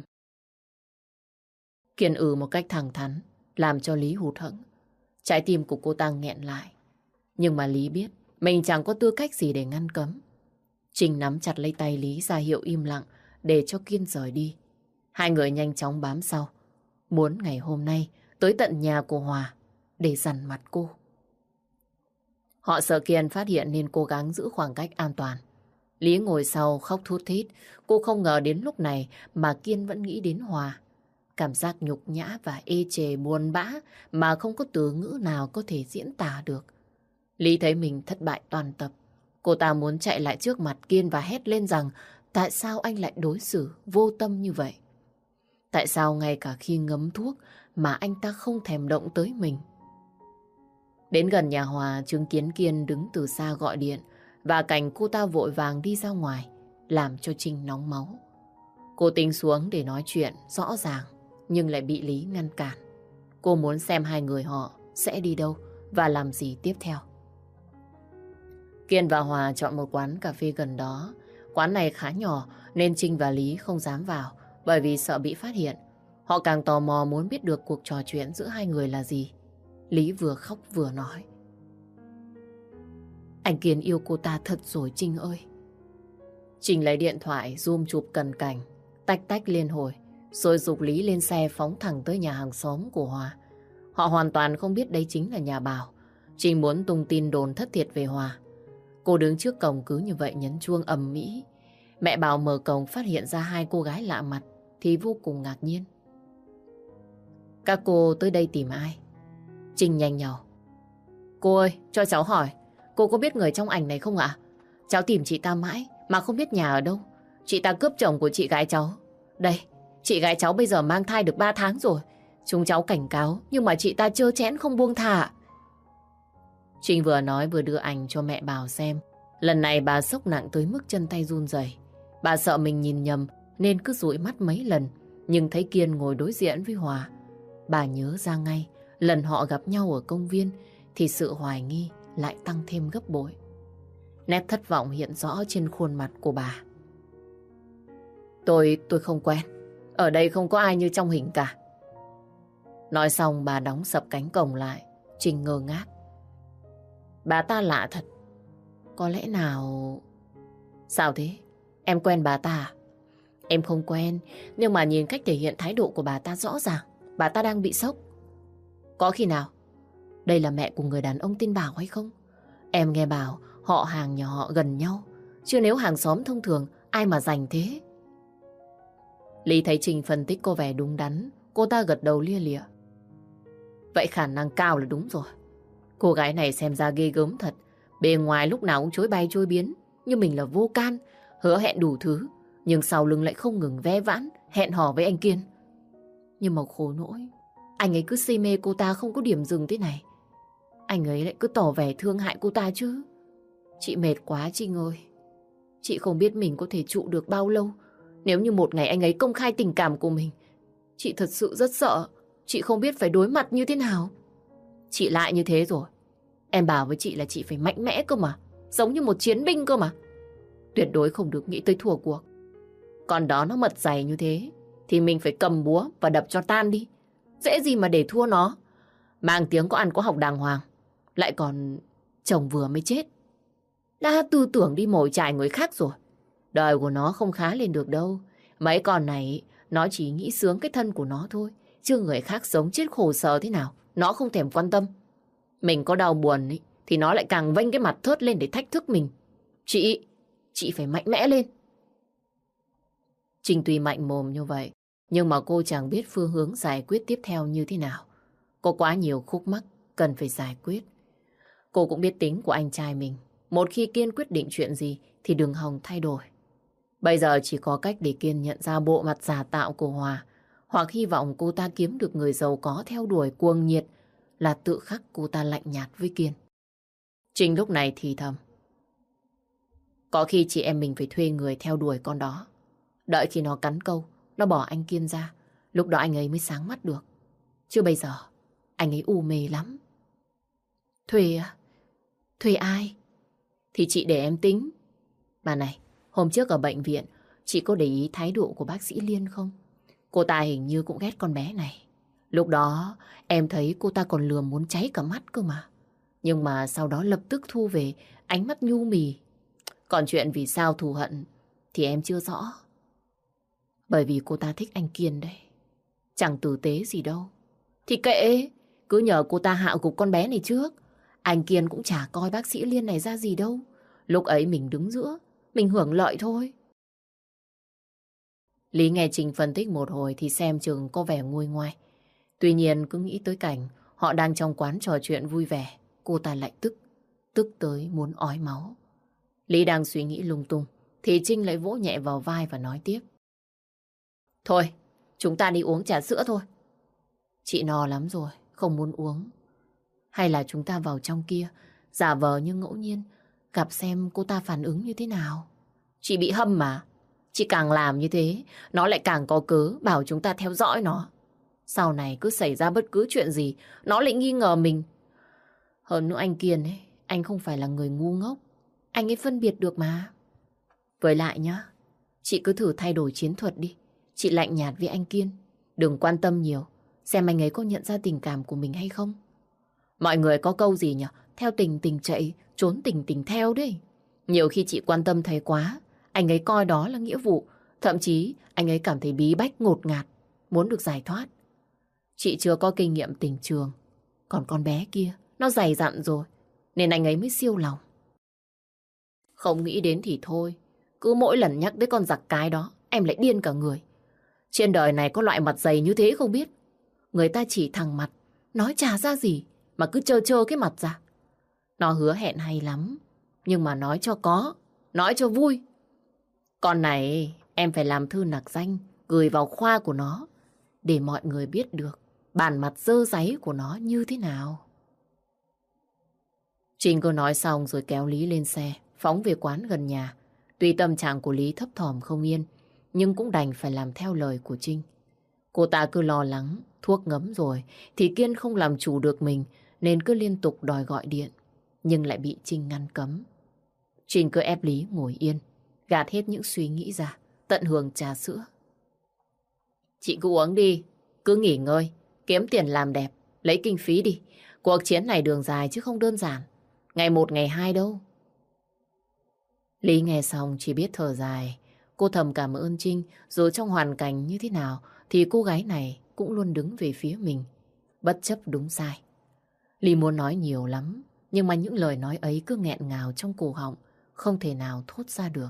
Kiên một cách thẳng thắn, làm cho Lý hụt hẫng. Trái tim của cô ta nghẹn lại. Nhưng mà Lý biết mình chẳng có tư cách gì để ngăn cấm. Trinh nắm chặt lấy tay Lý ra hiệu im lặng để cho Kiên rời đi. Hai người nhanh chóng bám sau, muốn ngày hôm nay tới tận nhà của Hòa để dằn mặt cô. Họ sợ Kiên phát hiện nên cố gắng giữ khoảng cách an toàn. Lý ngồi sau khóc thút thít. Cô không ngờ đến lúc này mà Kiên vẫn nghĩ đến Hòa. Cảm giác nhục nhã và ê chề buồn bã mà không có từ ngữ nào có thể diễn tả được. Lý thấy mình thất bại toàn tập. Cô ta muốn chạy lại trước mặt Kiên và hét lên rằng tại sao anh lại đối xử vô tâm như vậy? Tại sao ngay cả khi ngấm thuốc mà anh ta không thèm động tới mình? Đến gần nhà Hòa, chứng kiến Kiên đứng từ xa gọi điện và cảnh cô ta vội vàng đi ra ngoài làm cho Trinh nóng máu. Cô tính xuống để nói chuyện rõ ràng nhưng lại bị Lý ngăn cản. Cô muốn xem hai người họ sẽ đi đâu và làm gì tiếp theo. Kiên và Hòa chọn một quán cà phê gần đó. Quán này khá nhỏ nên Trinh và Lý không dám vào bởi vì sợ bị phát hiện. Họ càng tò mò muốn biết được cuộc trò chuyện giữa hai người là gì. Lý vừa khóc vừa nói. Anh Kiên yêu cô ta thật rồi Trinh ơi. Trinh lấy điện thoại zoom chụp cận cảnh, tách tách liên hồi, rồi giục Lý lên xe phóng thẳng tới nhà hàng xóm của Hòa. Họ hoàn toàn không biết đây chính là nhà Bảo. Trinh muốn tung tin đồn thất thiệt về Hòa. Cô đứng trước cổng cứ như vậy nhấn chuông ầm ĩ. Mẹ Bảo mở cổng phát hiện ra hai cô gái lạ mặt thì vô cùng ngạc nhiên. Các cô tới đây tìm ai? Trinh nhanh nhào. Cô ơi, cho cháu hỏi, cô có biết người trong ảnh này không ạ? Cháu tìm chị ta mãi mà không biết nhà ở đâu. Chị ta cướp chồng của chị gái cháu. Đây, chị gái cháu bây giờ mang thai được 3 tháng rồi. Chúng cháu cảnh cáo nhưng mà chị ta trơ trẽn không buông tha. Trinh vừa nói vừa đưa ảnh cho mẹ Bảo xem. Lần này bà sốc nặng tới mức chân tay run rẩy. Bà sợ mình nhìn nhầm nên cứ dụi mắt mấy lần. Nhưng thấy Kiên ngồi đối diện với Hòa, bà nhớ ra ngay lần họ gặp nhau ở công viên thì sự hoài nghi lại tăng thêm gấp bội. Nét thất vọng hiện rõ trên khuôn mặt của bà. Tôi không quen. Ở đây không có ai như trong hình cả. Nói xong bà đóng sập cánh cổng lại. Trinh ngơ ngác. Bà ta lạ thật. Có lẽ nào... Sao thế? Em quen bà ta à? Em không quen, nhưng mà nhìn cách thể hiện thái độ của bà ta rõ ràng bà ta đang bị sốc. Có khi nào đây là mẹ của người đàn ông tên Bảo hay không? Em nghe bảo họ hàng nhà họ gần nhau, chứ nếu hàng xóm thông thường ai mà rành thế. Lý thấy Trinh phân tích có vẻ đúng đắn, cô ta gật đầu lia lịa. Vậy khả năng cao là đúng rồi. Cô gái này xem ra ghê gớm thật. Bề ngoài lúc nào cũng chối bay chối biến, như mình là vô can, hứa hẹn đủ thứ, nhưng sau lưng lại không ngừng ve vãn, hẹn hò với anh Kiên. Nhưng mà khổ nỗi, anh ấy cứ si mê cô ta không có điểm dừng thế này. Anh ấy lại cứ tỏ vẻ thương hại cô ta chứ. Chị mệt quá Trinh ơi. Chị không biết mình có thể trụ được bao lâu. Nếu như một ngày anh ấy công khai tình cảm của mình, chị thật sự rất sợ. Chị không biết phải đối mặt như thế nào. Chị lại như thế rồi. Em bảo với chị là chị phải mạnh mẽ cơ mà. Giống như một chiến binh cơ mà. Tuyệt đối không được nghĩ tới thua cuộc. Còn đó nó mật dày như thế thì mình phải cầm búa và đập cho tan đi. Dễ gì mà để thua nó. Mang tiếng có ăn có học đàng hoàng, lại còn chồng vừa mới chết. Đã tư tưởng đi mồi chài người khác rồi. Đời của nó không khá lên được đâu. Mấy con này nó chỉ nghĩ sướng cái thân của nó thôi, chứ người khác sống chết khổ sở thế nào nó không thèm quan tâm. Mình có đau buồn ý, thì nó lại càng vênh cái mặt thớt lên để thách thức mình. Chị phải mạnh mẽ lên. Trinh tuy mạnh mồm như vậy, nhưng mà cô chẳng biết phương hướng giải quyết tiếp theo như thế nào. Có quá nhiều khúc mắc cần phải giải quyết. Cô cũng biết tính của anh trai mình. Một khi Kiên quyết định chuyện gì thì đừng hòng thay đổi. Bây giờ chỉ có cách để Kiên nhận ra bộ mặt giả tạo của Hòa, hoặc hy vọng cô ta kiếm được người giàu có theo đuổi cuồng nhiệt, là tự khắc cô ta lạnh nhạt với Kiên. Trinh lúc này thì thầm. Có khi chị em mình phải thuê người theo đuổi con đó. Đợi khi nó cắn câu, nó bỏ anh Kiên ra. Lúc đó anh ấy mới sáng mắt được. Chứ bây giờ, anh ấy u mê lắm. Thuê à? Thuê ai? Thì chị để em tính. Mà này, hôm trước ở bệnh viện, chị có để ý thái độ của bác sĩ Liên không? Cô ta hình như cũng ghét con bé này. Lúc đó, em thấy cô ta còn lườm muốn cháy cả mắt cơ mà. Nhưng mà sau đó lập tức thu về ánh mắt nhu mì. Còn chuyện vì sao thù hận thì em chưa rõ. Bởi vì cô ta thích anh Kiên đấy. Chẳng tử tế gì đâu. Thì kệ, cứ nhờ cô ta hạ gục con bé này trước. Anh Kiên cũng chả coi bác sĩ Liên này ra gì đâu. Lúc ấy mình đứng giữa, mình hưởng lợi thôi. Lý nghe Trình phân tích một hồi thì xem chừng có vẻ nguôi ngoai. Tuy nhiên cứ nghĩ tới cảnh họ đang trong quán trò chuyện vui vẻ, cô ta lại tức tới muốn ói máu. Lý đang suy nghĩ lung tung thì Trinh lại vỗ nhẹ vào vai và nói tiếp. Thôi, chúng ta đi uống trà sữa thôi. Chị no lắm rồi, không muốn uống. Hay là chúng ta vào trong kia, giả vờ như ngẫu nhiên, gặp xem cô ta phản ứng như thế nào. Chị bị hâm mà. Chị càng làm như thế, nó lại càng có cớ bảo chúng ta theo dõi nó. Sau này cứ xảy ra bất cứ chuyện gì, nó lại nghi ngờ mình. Hơn nữa anh Kiên ấy, anh không phải là người ngu ngốc. Anh ấy phân biệt được mà. Với lại nhá, chị cứ thử thay đổi chiến thuật đi. Chị lạnh nhạt với anh Kiên. Đừng quan tâm nhiều, xem anh ấy có nhận ra tình cảm của mình hay không. Mọi người có câu gì nhỉ? Theo tình tình chạy, trốn tình tình theo đấy. Nhiều khi chị quan tâm thầy quá, anh ấy coi đó là nghĩa vụ. Thậm chí anh ấy cảm thấy bí bách ngột ngạt, muốn được giải thoát. Chị chưa có kinh nghiệm tình trường. Còn con bé kia, nó dày dặn rồi, nên anh ấy mới siêu lòng. Không nghĩ đến thì thôi. Cứ mỗi lần nhắc tới con giặc cái đó, em lại điên cả người. Trên đời này có loại mặt dày như thế không biết. Người ta chỉ thẳng mặt, nói chả ra gì, mà cứ trơ trơ cái mặt ra. Nó hứa hẹn hay lắm, nhưng mà nói cho có, nói cho vui. Con này em phải làm thư nạc danh, gửi vào khoa của nó, để mọi người biết được bản mặt dơ dáy của nó như thế nào. Trinh cô nói xong rồi kéo Lý lên xe, phóng về quán gần nhà. Tuy tâm trạng của Lý thấp thỏm không yên, nhưng cũng đành phải làm theo lời của Trinh. Cô ta cứ lo lắng, thuốc ngấm rồi, thì Kiên không làm chủ được mình, nên cứ liên tục đòi gọi điện, nhưng lại bị Trinh ngăn cấm. Trinh cứ ép Lý ngồi yên, gạt hết những suy nghĩ ra, tận hưởng trà sữa. Chị cứ uống đi, cứ nghỉ ngơi, kiếm tiền làm đẹp, lấy kinh phí đi. Cuộc chiến này đường dài chứ không đơn giản. Ngày một, ngày hai đâu. Lý nghe xong chỉ biết thở dài. Cô thầm cảm ơn Trinh, dù trong hoàn cảnh như thế nào thì cô gái này cũng luôn đứng về phía mình, bất chấp đúng sai. Lý muốn nói nhiều lắm, nhưng mà những lời nói ấy cứ nghẹn ngào trong cổ họng, không thể nào thốt ra được.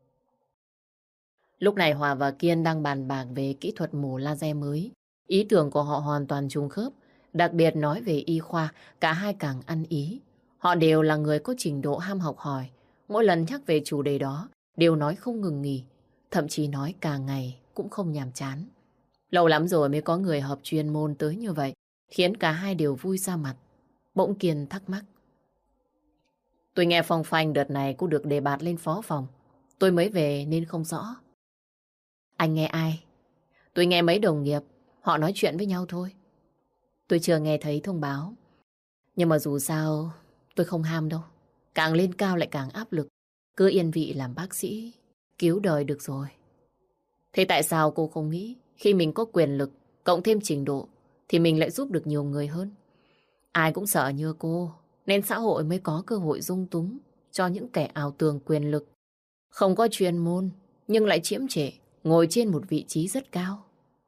Lúc này Hòa và Kiên đang bàn bạc về kỹ thuật mổ laser mới. Ý tưởng của họ hoàn toàn trùng khớp, đặc biệt nói về y khoa, cả hai càng ăn ý. Họ đều là người có trình độ ham học hỏi, mỗi lần nhắc về chủ đề đó đều nói không ngừng nghỉ, thậm chí nói cả ngày cũng không nhàm chán. Lâu lắm rồi mới có người hợp chuyên môn tới như vậy, khiến cả hai đều vui ra mặt. Bỗng Kiên thắc mắc. Tôi nghe phong phanh đợt này cô được đề bạt lên phó phòng. Tôi mới về nên không rõ. Anh nghe ai? Tôi nghe mấy đồng nghiệp, họ nói chuyện với nhau thôi. Tôi chưa nghe thấy thông báo. Nhưng mà dù sao, tôi không ham đâu. Càng lên cao lại càng áp lực. Cứ yên vị làm bác sĩ, cứu đời được rồi. Thế tại sao cô không nghĩ khi mình có quyền lực, cộng thêm trình độ, thì mình lại giúp được nhiều người hơn? Ai cũng sợ như cô, nên xã hội mới có cơ hội dung túng cho những kẻ ảo tưởng quyền lực. Không có chuyên môn, nhưng lại chiếm trệ, ngồi trên một vị trí rất cao.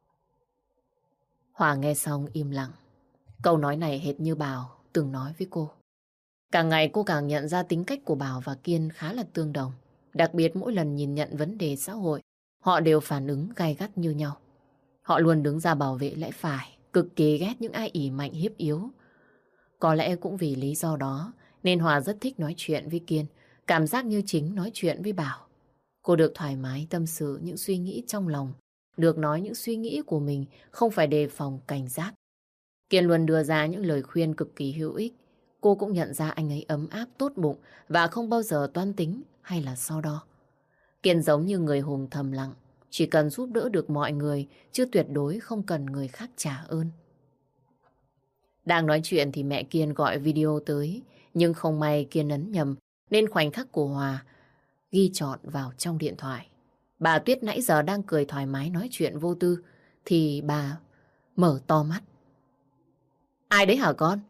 Hòa nghe xong im lặng. Câu nói này hệt như Bảo từng nói với cô. Càng ngày cô càng nhận ra tính cách của Bảo và Kiên khá là tương đồng. Đặc biệt mỗi lần nhìn nhận vấn đề xã hội, họ đều phản ứng gay gắt như nhau. Họ luôn đứng ra bảo vệ lẽ phải, cực kỳ ghét những ai ỷ mạnh hiếp yếu. Có lẽ cũng vì lý do đó nên Hòa rất thích nói chuyện với Kiên, cảm giác như chính nói chuyện với Bảo. Cô được thoải mái tâm sự những suy nghĩ trong lòng, được nói những suy nghĩ của mình, không phải đề phòng cảnh giác. Kiên luôn đưa ra những lời khuyên cực kỳ hữu ích. Cô cũng nhận ra anh ấy ấm áp, tốt bụng và không bao giờ toan tính hay là so đo. Kiên giống như người hùng thầm lặng, chỉ cần giúp đỡ được mọi người, chứ tuyệt đối không cần người khác trả ơn. Đang nói chuyện thì mẹ Kiên gọi video tới, nhưng không may Kiên ấn nhầm, nên khoảnh khắc của Hòa ghi trọn vào trong điện thoại. Bà Tuyết nãy giờ đang cười thoải mái nói chuyện vô tư, thì bà mở to mắt. Ai đấy hả con?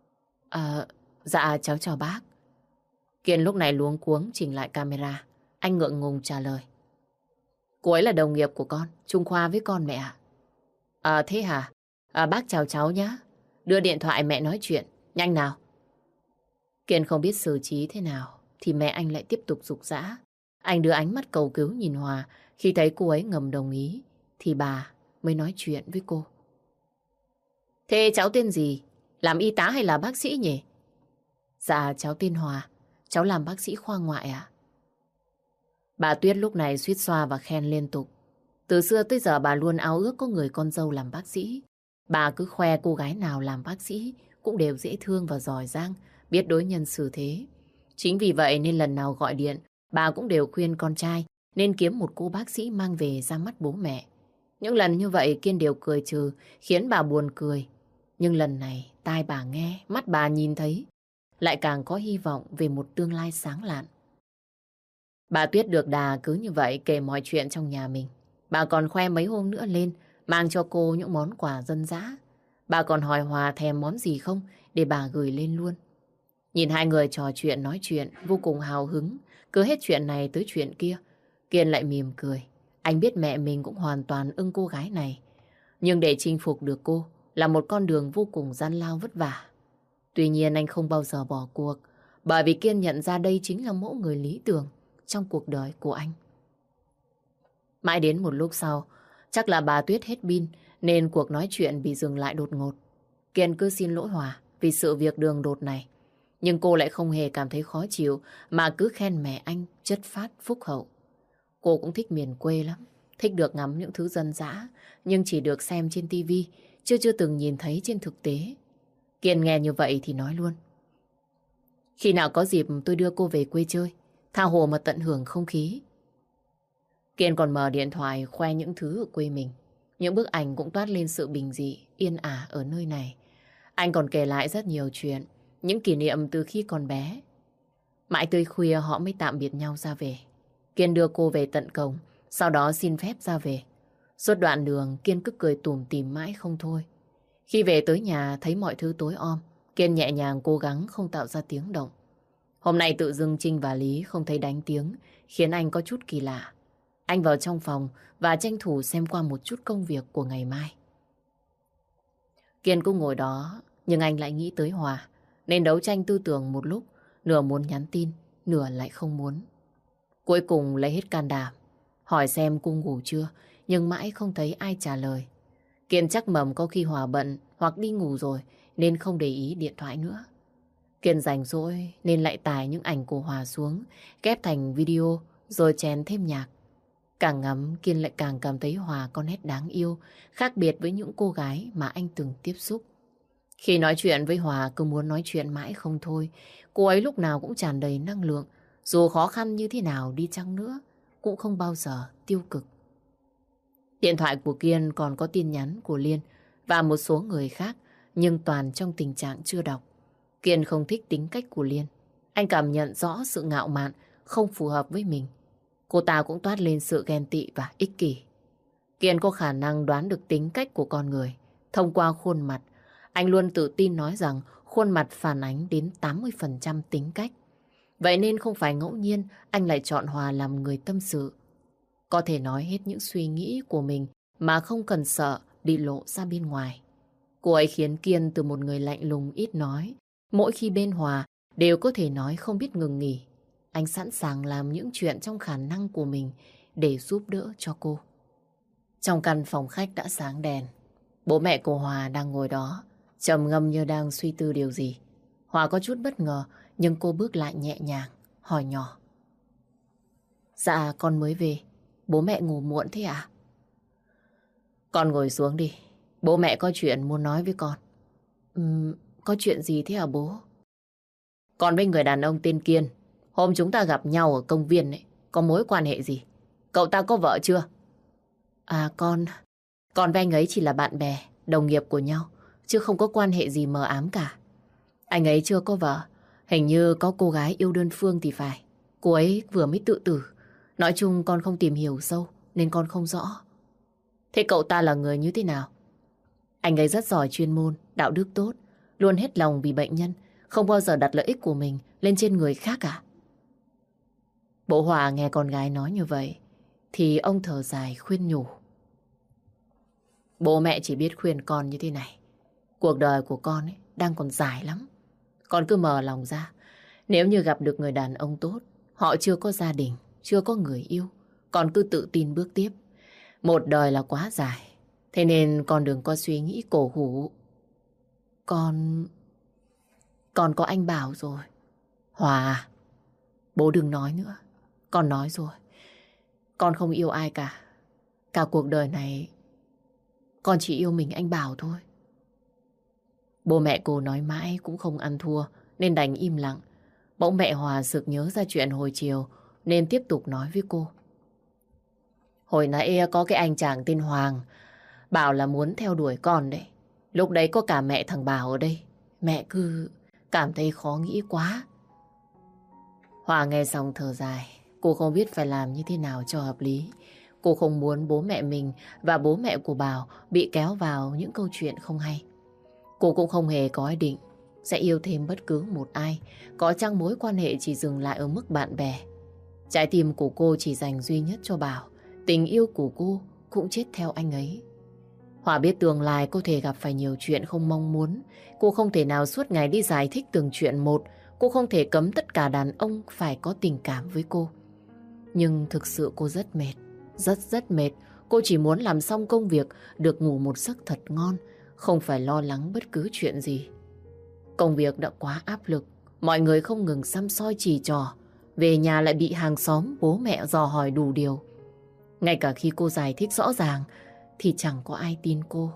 Dạ cháu chào bác. Kiên lúc này luống cuống chỉnh lại camera. Anh ngượng ngùng trả lời. Cô ấy là đồng nghiệp của con, chung khoa với con mẹ ạ. Thế hả? Bác chào cháu nhé. Đưa điện thoại mẹ nói chuyện, nhanh nào. Kiên không biết xử trí thế nào, thì mẹ anh lại tiếp tục giục giã. Anh đưa ánh mắt cầu cứu nhìn Hòa, khi thấy cô ấy ngầm đồng ý, thì bà mới nói chuyện với cô. Thế cháu tên gì? Làm y tá hay là bác sĩ nhỉ? Dạ cháu tên Hòa, cháu làm bác sĩ khoa ngoại ạ. Bà Tuyết lúc này suýt xoa và khen liên tục. Từ xưa tới giờ bà luôn ao ước có người con dâu làm bác sĩ. Bà cứ khoe cô gái nào làm bác sĩ cũng đều dễ thương và giỏi giang, biết đối nhân xử thế. Chính vì vậy nên lần nào gọi điện, bà cũng đều khuyên con trai nên kiếm một cô bác sĩ mang về ra mắt bố mẹ. Những lần như vậy Kiên đều cười trừ, khiến bà buồn cười. Nhưng lần này, tai bà nghe, mắt bà nhìn thấy, lại càng có hy vọng về một tương lai sáng lạn. Bà Tuyết được đà cứ như vậy kể mọi chuyện trong nhà mình. Bà còn khoe mấy hôm nữa lên, mang cho cô những món quà dân dã. Bà còn hỏi Hòa thèm món gì không để bà gửi lên luôn. Nhìn hai người trò chuyện nói chuyện vô cùng hào hứng, cứ hết chuyện này tới chuyện kia. Kiên lại mỉm cười. Anh biết mẹ mình cũng hoàn toàn ưng cô gái này. Nhưng để chinh phục được cô là một con đường vô cùng gian lao vất vả. Tuy nhiên anh không bao giờ bỏ cuộc, bởi vì Kiên nhận ra đây chính là mẫu người lý tưởng trong cuộc đời của anh. Mãi đến một lúc sau, chắc là bà Tuyết hết pin nên cuộc nói chuyện bị dừng lại đột ngột. Kiên cứ xin lỗi Hòa vì sự việc đường đột này. Nhưng cô lại không hề cảm thấy khó chịu mà cứ khen mẹ anh chất phác phúc hậu. Cô cũng thích miền quê lắm, thích được ngắm những thứ dân dã, nhưng chỉ được xem trên tivi, chưa từng nhìn thấy trên thực tế. Kiên nghe như vậy thì nói luôn. Khi nào có dịp tôi đưa cô về quê chơi, tha hồ mà tận hưởng không khí. Kiên còn mở điện thoại khoe những thứ ở quê mình. Những bức ảnh cũng toát lên sự bình dị, yên ả ở nơi này. Anh còn kể lại rất nhiều chuyện, những kỷ niệm từ khi còn bé. Mãi tới khuya họ mới tạm biệt nhau ra về. Kiên đưa cô về tận cổng, sau đó xin phép ra về. Suốt đoạn đường Kiên cứ cười tủm tỉm mãi không thôi. Khi về tới nhà thấy mọi thứ tối om, Kiên nhẹ nhàng cố gắng không tạo ra tiếng động. Hôm nay tự dưng Trinh và Lý không thấy đánh tiếng, khiến anh có chút kỳ lạ. Anh vào trong phòng và tranh thủ xem qua một chút công việc của ngày mai. Kiên cũng ngồi đó, nhưng anh lại nghĩ tới Hòa, nên đấu tranh tư tưởng một lúc, nửa muốn nhắn tin, nửa lại không muốn. Cuối cùng lấy hết can đảm, hỏi xem cô ngủ chưa, nhưng mãi không thấy ai trả lời. Kiên chắc mầm có khi Hòa bận hoặc đi ngủ rồi, nên không để ý điện thoại nữa. Kiên rảnh rỗi nên lại tải những ảnh của Hòa xuống, ghép thành video rồi chèn thêm nhạc. Càng ngắm, Kiên lại càng cảm thấy Hòa có nét đáng yêu, khác biệt với những cô gái mà anh từng tiếp xúc. Khi nói chuyện với Hòa cứ muốn nói chuyện mãi không thôi. Cô ấy lúc nào cũng tràn đầy năng lượng, dù khó khăn như thế nào đi chăng nữa, cũng không bao giờ tiêu cực. Điện thoại của Kiên còn có tin nhắn của Liên và một số người khác, nhưng toàn trong tình trạng chưa đọc. Kiên không thích tính cách của Liên. Anh cảm nhận rõ sự ngạo mạn, không phù hợp với mình. Cô ta cũng toát lên sự ghen tị và ích kỷ. Kiên có khả năng đoán được tính cách của con người thông qua khuôn mặt. Anh luôn tự tin nói rằng khuôn mặt phản ánh đến 80% tính cách. Vậy nên không phải ngẫu nhiên anh lại chọn Hòa làm người tâm sự. Có thể nói hết những suy nghĩ của mình mà không cần sợ bị lộ ra bên ngoài. Cô ấy khiến Kiên từ một người lạnh lùng ít nói, mỗi khi bên Hòa đều có thể nói không biết ngừng nghỉ. Anh sẵn sàng làm những chuyện trong khả năng của mình để giúp đỡ cho cô. Trong căn phòng khách đã sáng đèn. Bố mẹ của Hòa đang ngồi đó, trầm ngâm như đang suy tư điều gì. Hòa có chút bất ngờ, nhưng cô bước lại nhẹ nhàng, hỏi nhỏ. Dạ, con mới về. Bố mẹ ngủ muộn thế ạ? Con ngồi xuống đi. Bố mẹ có chuyện muốn nói với con. Có chuyện gì thế hả bố? Còn với người đàn ông tên Kiên, hôm chúng ta gặp nhau ở công viên ấy, có mối quan hệ gì? Cậu ta có vợ chưa? À con với anh ấy chỉ là bạn bè, đồng nghiệp của nhau, chứ không có quan hệ gì mờ ám cả. Anh ấy chưa có vợ, hình như có cô gái yêu đơn phương thì phải. Cô ấy vừa mới tự tử. Nói chung con không tìm hiểu sâu, nên con không rõ. Thế cậu ta là người như thế nào? Anh ấy rất giỏi chuyên môn, đạo đức tốt, luôn hết lòng vì bệnh nhân, không bao giờ đặt lợi ích của mình lên trên người khác cả. Bố Hòa nghe con gái nói như vậy, thì ông thở dài khuyên nhủ. Bố mẹ chỉ biết khuyên con như thế này. Cuộc đời của con ấy đang còn dài lắm. Con cứ mở lòng ra. Nếu như gặp được người đàn ông tốt, họ chưa có gia đình, chưa có người yêu, con cứ tự tin bước tiếp. Một đời là quá dài. Thế nên con đừng có suy nghĩ cổ hủ. Con có anh Bảo rồi. Hòa, bố đừng nói nữa. Con nói rồi. Con không yêu ai cả. Cả cuộc đời này con chỉ yêu mình anh Bảo thôi. Bố mẹ cô nói mãi cũng không ăn thua, nên đành im lặng. Bỗng mẹ Hòa sực nhớ ra chuyện hồi chiều, nên tiếp tục nói với cô. Hồi nãy có cái anh chàng tên Hoàng, bảo là muốn theo đuổi con đấy. Lúc đấy có cả mẹ thằng Bảo ở đây. Mẹ cứ cảm thấy khó nghĩ quá. Hòa nghe xong thở dài. Cô không biết phải làm như thế nào cho hợp lý. Cô không muốn bố mẹ mình và bố mẹ của Bảo bị kéo vào những câu chuyện không hay. Cô cũng không hề có ý định sẽ yêu thêm bất cứ một ai, có chăng mối quan hệ chỉ dừng lại ở mức bạn bè. Trái tim của cô chỉ dành duy nhất cho Bảo. Tình yêu của cô cũng chết theo anh ấy. Hòa biết tương lai có thể gặp phải nhiều chuyện không mong muốn. Cô không thể nào suốt ngày đi giải thích từng chuyện một. Cô không thể cấm tất cả đàn ông phải có tình cảm với cô. Nhưng thực sự cô rất mệt. Rất mệt. Cô chỉ muốn làm xong công việc, được ngủ một giấc thật ngon, không phải lo lắng bất cứ chuyện gì. Công việc đã quá áp lực. Mọi người không ngừng săm soi chỉ trỏ. Về nhà lại bị hàng xóm, bố mẹ dò hỏi đủ điều. Ngay cả khi cô giải thích rõ ràng thì chẳng có ai tin cô.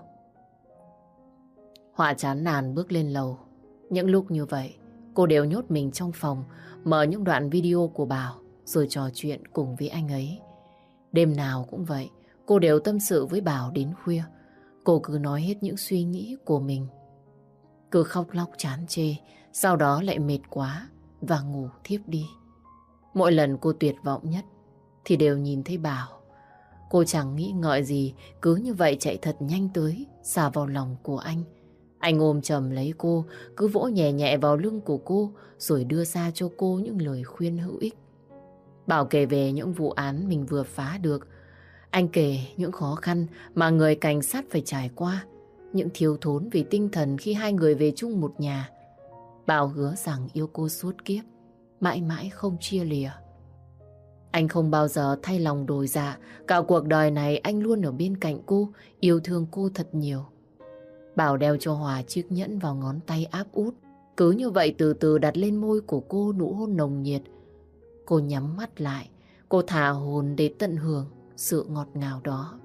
Hòa chán nản bước lên lầu. Những lúc như vậy, cô đều nhốt mình trong phòng, mở những đoạn video của Bảo, rồi trò chuyện cùng với anh ấy. Đêm nào cũng vậy, cô đều tâm sự với Bảo đến khuya. Cô cứ nói hết những suy nghĩ của mình. Cứ khóc lóc chán chê, sau đó lại mệt quá và ngủ thiếp đi. Mỗi lần cô tuyệt vọng nhất thì đều nhìn thấy Bảo. Cô chẳng nghĩ ngợi gì, cứ như vậy chạy thật nhanh tới, xà vào lòng của anh. Anh ôm chầm lấy cô, cứ vỗ nhẹ nhẹ vào lưng của cô, rồi đưa ra cho cô những lời khuyên hữu ích. Bảo kể về những vụ án mình vừa phá được. Anh kể những khó khăn mà người cảnh sát phải trải qua, những thiếu thốn về tinh thần khi hai người về chung một nhà. Bảo hứa rằng yêu cô suốt kiếp, mãi mãi không chia lìa. Anh không bao giờ thay lòng đổi dạ, cả cuộc đời này anh luôn ở bên cạnh cô, yêu thương cô thật nhiều. Bảo đeo cho Hòa chiếc nhẫn vào ngón tay áp út, cứ như vậy từ từ đặt lên môi của cô nụ hôn nồng nhiệt. Cô nhắm mắt lại, cô thả hồn để tận hưởng sự ngọt ngào đó.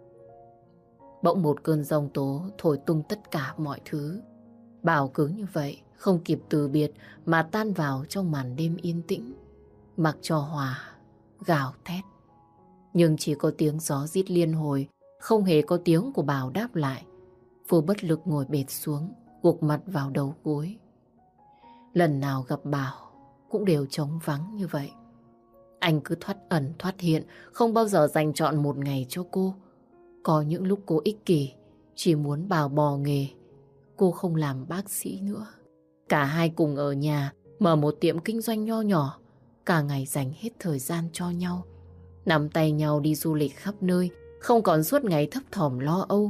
Bỗng một cơn giông tố thổi tung tất cả mọi thứ. Bảo cứ như vậy, không kịp từ biệt mà tan vào trong màn đêm yên tĩnh, mặc cho Hòa gào thét. Nhưng chỉ có tiếng gió rít liên hồi, không hề có tiếng của Bảo đáp lại. Cô bất lực ngồi bệt xuống, gục mặt vào đầu gối. Lần nào gặp Bảo cũng đều trống vắng như vậy. Anh cứ thoát ẩn thoát hiện, không bao giờ dành trọn một ngày cho cô. Có những lúc cô ích kỷ, chỉ muốn Bảo bỏ nghề. Cô không làm bác sĩ nữa. Cả hai cùng ở nhà, mở một tiệm kinh doanh nho nhỏ. Cả ngày dành hết thời gian cho nhau. Nắm tay nhau đi du lịch khắp nơi, không còn suốt ngày thấp thỏm lo âu.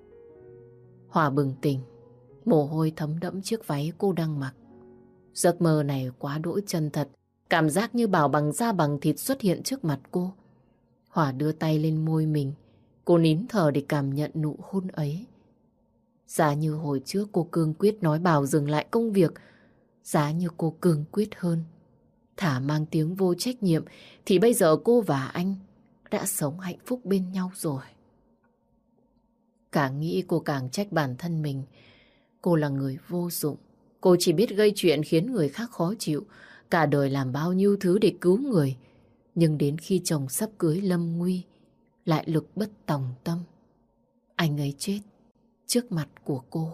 Hòa bừng tỉnh, mồ hôi thấm đẫm chiếc váy cô đang mặc. Giấc mơ này quá đỗi chân thật, cảm giác như Bảo bằng da bằng thịt xuất hiện trước mặt cô. Hòa đưa tay lên môi mình, cô nín thở để cảm nhận nụ hôn ấy. Giá như hồi trước cô cương quyết nói Bảo dừng lại công việc, giá như cô cương quyết hơn, thả mang tiếng vô trách nhiệm, thì bây giờ cô và anh đã sống hạnh phúc bên nhau rồi. Càng nghĩ cô càng trách bản thân mình. Cô là người vô dụng, Cô chỉ biết gây chuyện khiến người khác khó chịu, cả đời làm bao nhiêu thứ để cứu người. Nhưng đến khi chồng sắp cưới lâm nguy, lại lực bất tòng tâm. Anh ấy chết trước mặt của cô.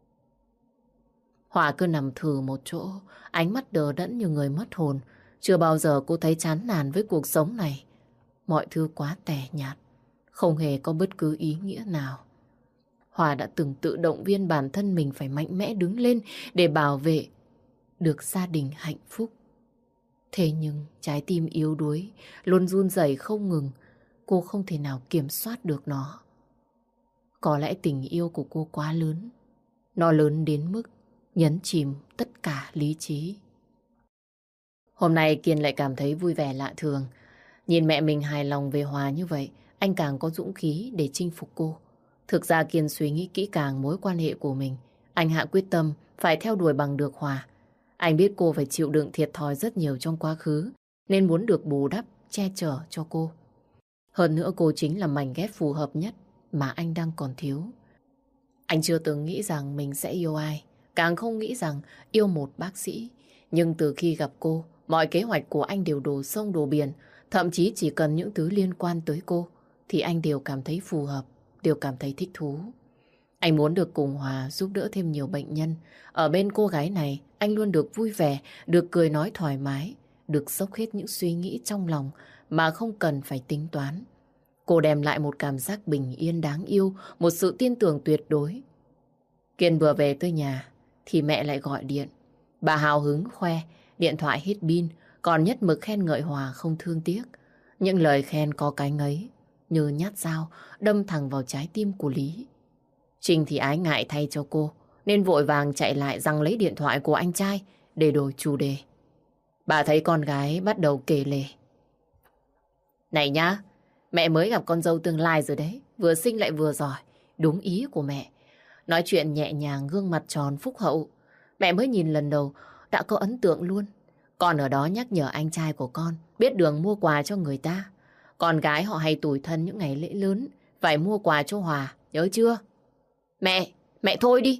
Hòa cứ nằm thừ một chỗ, ánh mắt đờ đẫn như người mất hồn. Chưa bao giờ cô thấy chán nản với cuộc sống này. Mọi thứ quá tẻ nhạt, không hề có bất cứ ý nghĩa nào. Hòa đã từng tự động viên bản thân mình phải mạnh mẽ đứng lên để bảo vệ được gia đình hạnh phúc. Thế nhưng trái tim yếu đuối, luôn run rẩy không ngừng. Cô không thể nào kiểm soát được nó. Có lẽ tình yêu của cô quá lớn. Nó lớn đến mức nhấn chìm tất cả lý trí. Hôm nay Kiên lại cảm thấy vui vẻ lạ thường. Nhìn mẹ mình hài lòng về Hòa như vậy, anh càng có dũng khí để chinh phục cô. Thực ra Kiên suy nghĩ kỹ càng mối quan hệ của mình. Anh hạ quyết tâm phải theo đuổi bằng được Hòa. Anh biết cô phải chịu đựng thiệt thòi rất nhiều trong quá khứ, nên muốn được bù đắp, che chở cho cô. Hơn nữa cô chính là mảnh ghép phù hợp nhất mà anh đang còn thiếu. Anh chưa từng nghĩ rằng mình sẽ yêu ai, càng không nghĩ rằng yêu một bác sĩ. Nhưng từ khi gặp cô, mọi kế hoạch của anh đều đổ sông đổ biển. Thậm chí chỉ cần những thứ liên quan tới cô thì anh đều cảm thấy phù hợp, đều cảm thấy thích thú. Anh muốn được cùng Hòa giúp đỡ thêm nhiều bệnh nhân. Ở bên cô gái này, anh luôn được vui vẻ, được cười nói thoải mái, được dốc hết những suy nghĩ trong lòng mà không cần phải tính toán. Cô đem lại một cảm giác bình yên đáng yêu, một sự tin tưởng tuyệt đối. Kiên vừa về tới nhà thì mẹ lại gọi điện. Bà hào hứng khoe, điện thoại hết pin, còn nhất mực khen ngợi Hòa không thương tiếc. Những lời khen có cái ngấy, như nhát dao đâm thẳng vào trái tim của Lý. Trinh thì ái ngại thay cho cô, nên vội vàng chạy lại giằng lấy điện thoại của anh trai để đổi chủ đề. Bà thấy con gái bắt đầu kể lể. Này nhá, mẹ mới gặp con dâu tương lai rồi đấy, vừa xinh lại vừa giỏi, đúng ý của mẹ. Nói chuyện nhẹ nhàng, gương mặt tròn phúc hậu. Mẹ mới nhìn lần đầu đã có ấn tượng luôn. Con ở đó nhắc nhở anh trai của con biết đường mua quà cho người ta. Con gái họ hay tủi thân những ngày lễ lớn, phải mua quà cho Hòa, nhớ chưa? Mẹ thôi đi.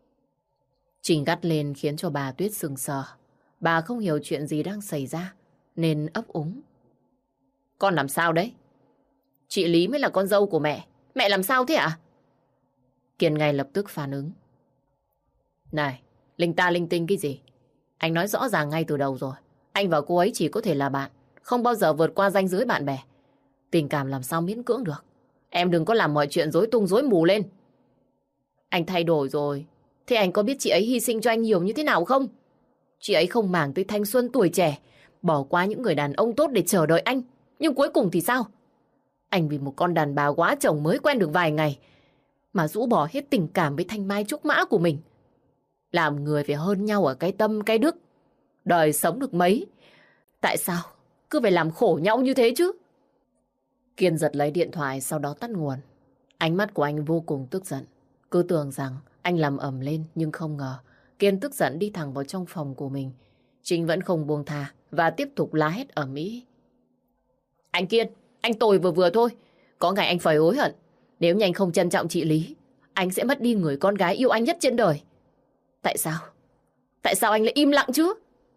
Trình gắt lên khiến cho bà Tuyết sững sờ. Bà không hiểu chuyện gì đang xảy ra, nên ấp úng. Con làm sao đấy? Chị Lý mới là con dâu của mẹ. Mẹ làm sao thế ạ? Kiên ngay lập tức phản ứng. Này, linh ta linh tinh cái gì? Anh nói rõ ràng ngay từ đầu rồi. Anh và cô ấy chỉ có thể là bạn, không bao giờ vượt qua ranh giới bạn bè. Tình cảm làm sao miễn cưỡng được. Em đừng có làm mọi chuyện rối tung rối mù lên. Anh thay đổi rồi. Thế anh có biết chị ấy hy sinh cho anh nhiều như thế nào không? Chị ấy không màng tới thanh xuân tuổi trẻ, bỏ qua những người đàn ông tốt để chờ đợi anh. Nhưng cuối cùng thì sao? Anh vì một con đàn bà quá chồng mới quen được vài ngày mà rũ bỏ hết tình cảm với thanh mai trúc mã của mình. Làm người phải hơn nhau ở cái tâm cái đức. Đời sống được mấy, tại sao cứ phải làm khổ nhau như thế chứ? Kiên giật lấy điện thoại, sau đó tắt nguồn. Ánh mắt của anh vô cùng tức giận. Cứ tưởng rằng anh làm ầm lên, nhưng không ngờ Kiên tức giận đi thẳng vào trong phòng của mình. Trinh vẫn không buông tha và tiếp tục la hét ầm ĩ. Anh Kiên, anh tồi vừa vừa thôi. Có ngày anh phải hối hận. Nếu như anh không trân trọng chị Lý, anh sẽ mất đi người con gái yêu anh nhất trên đời. Tại sao? Tại sao anh lại im lặng chứ?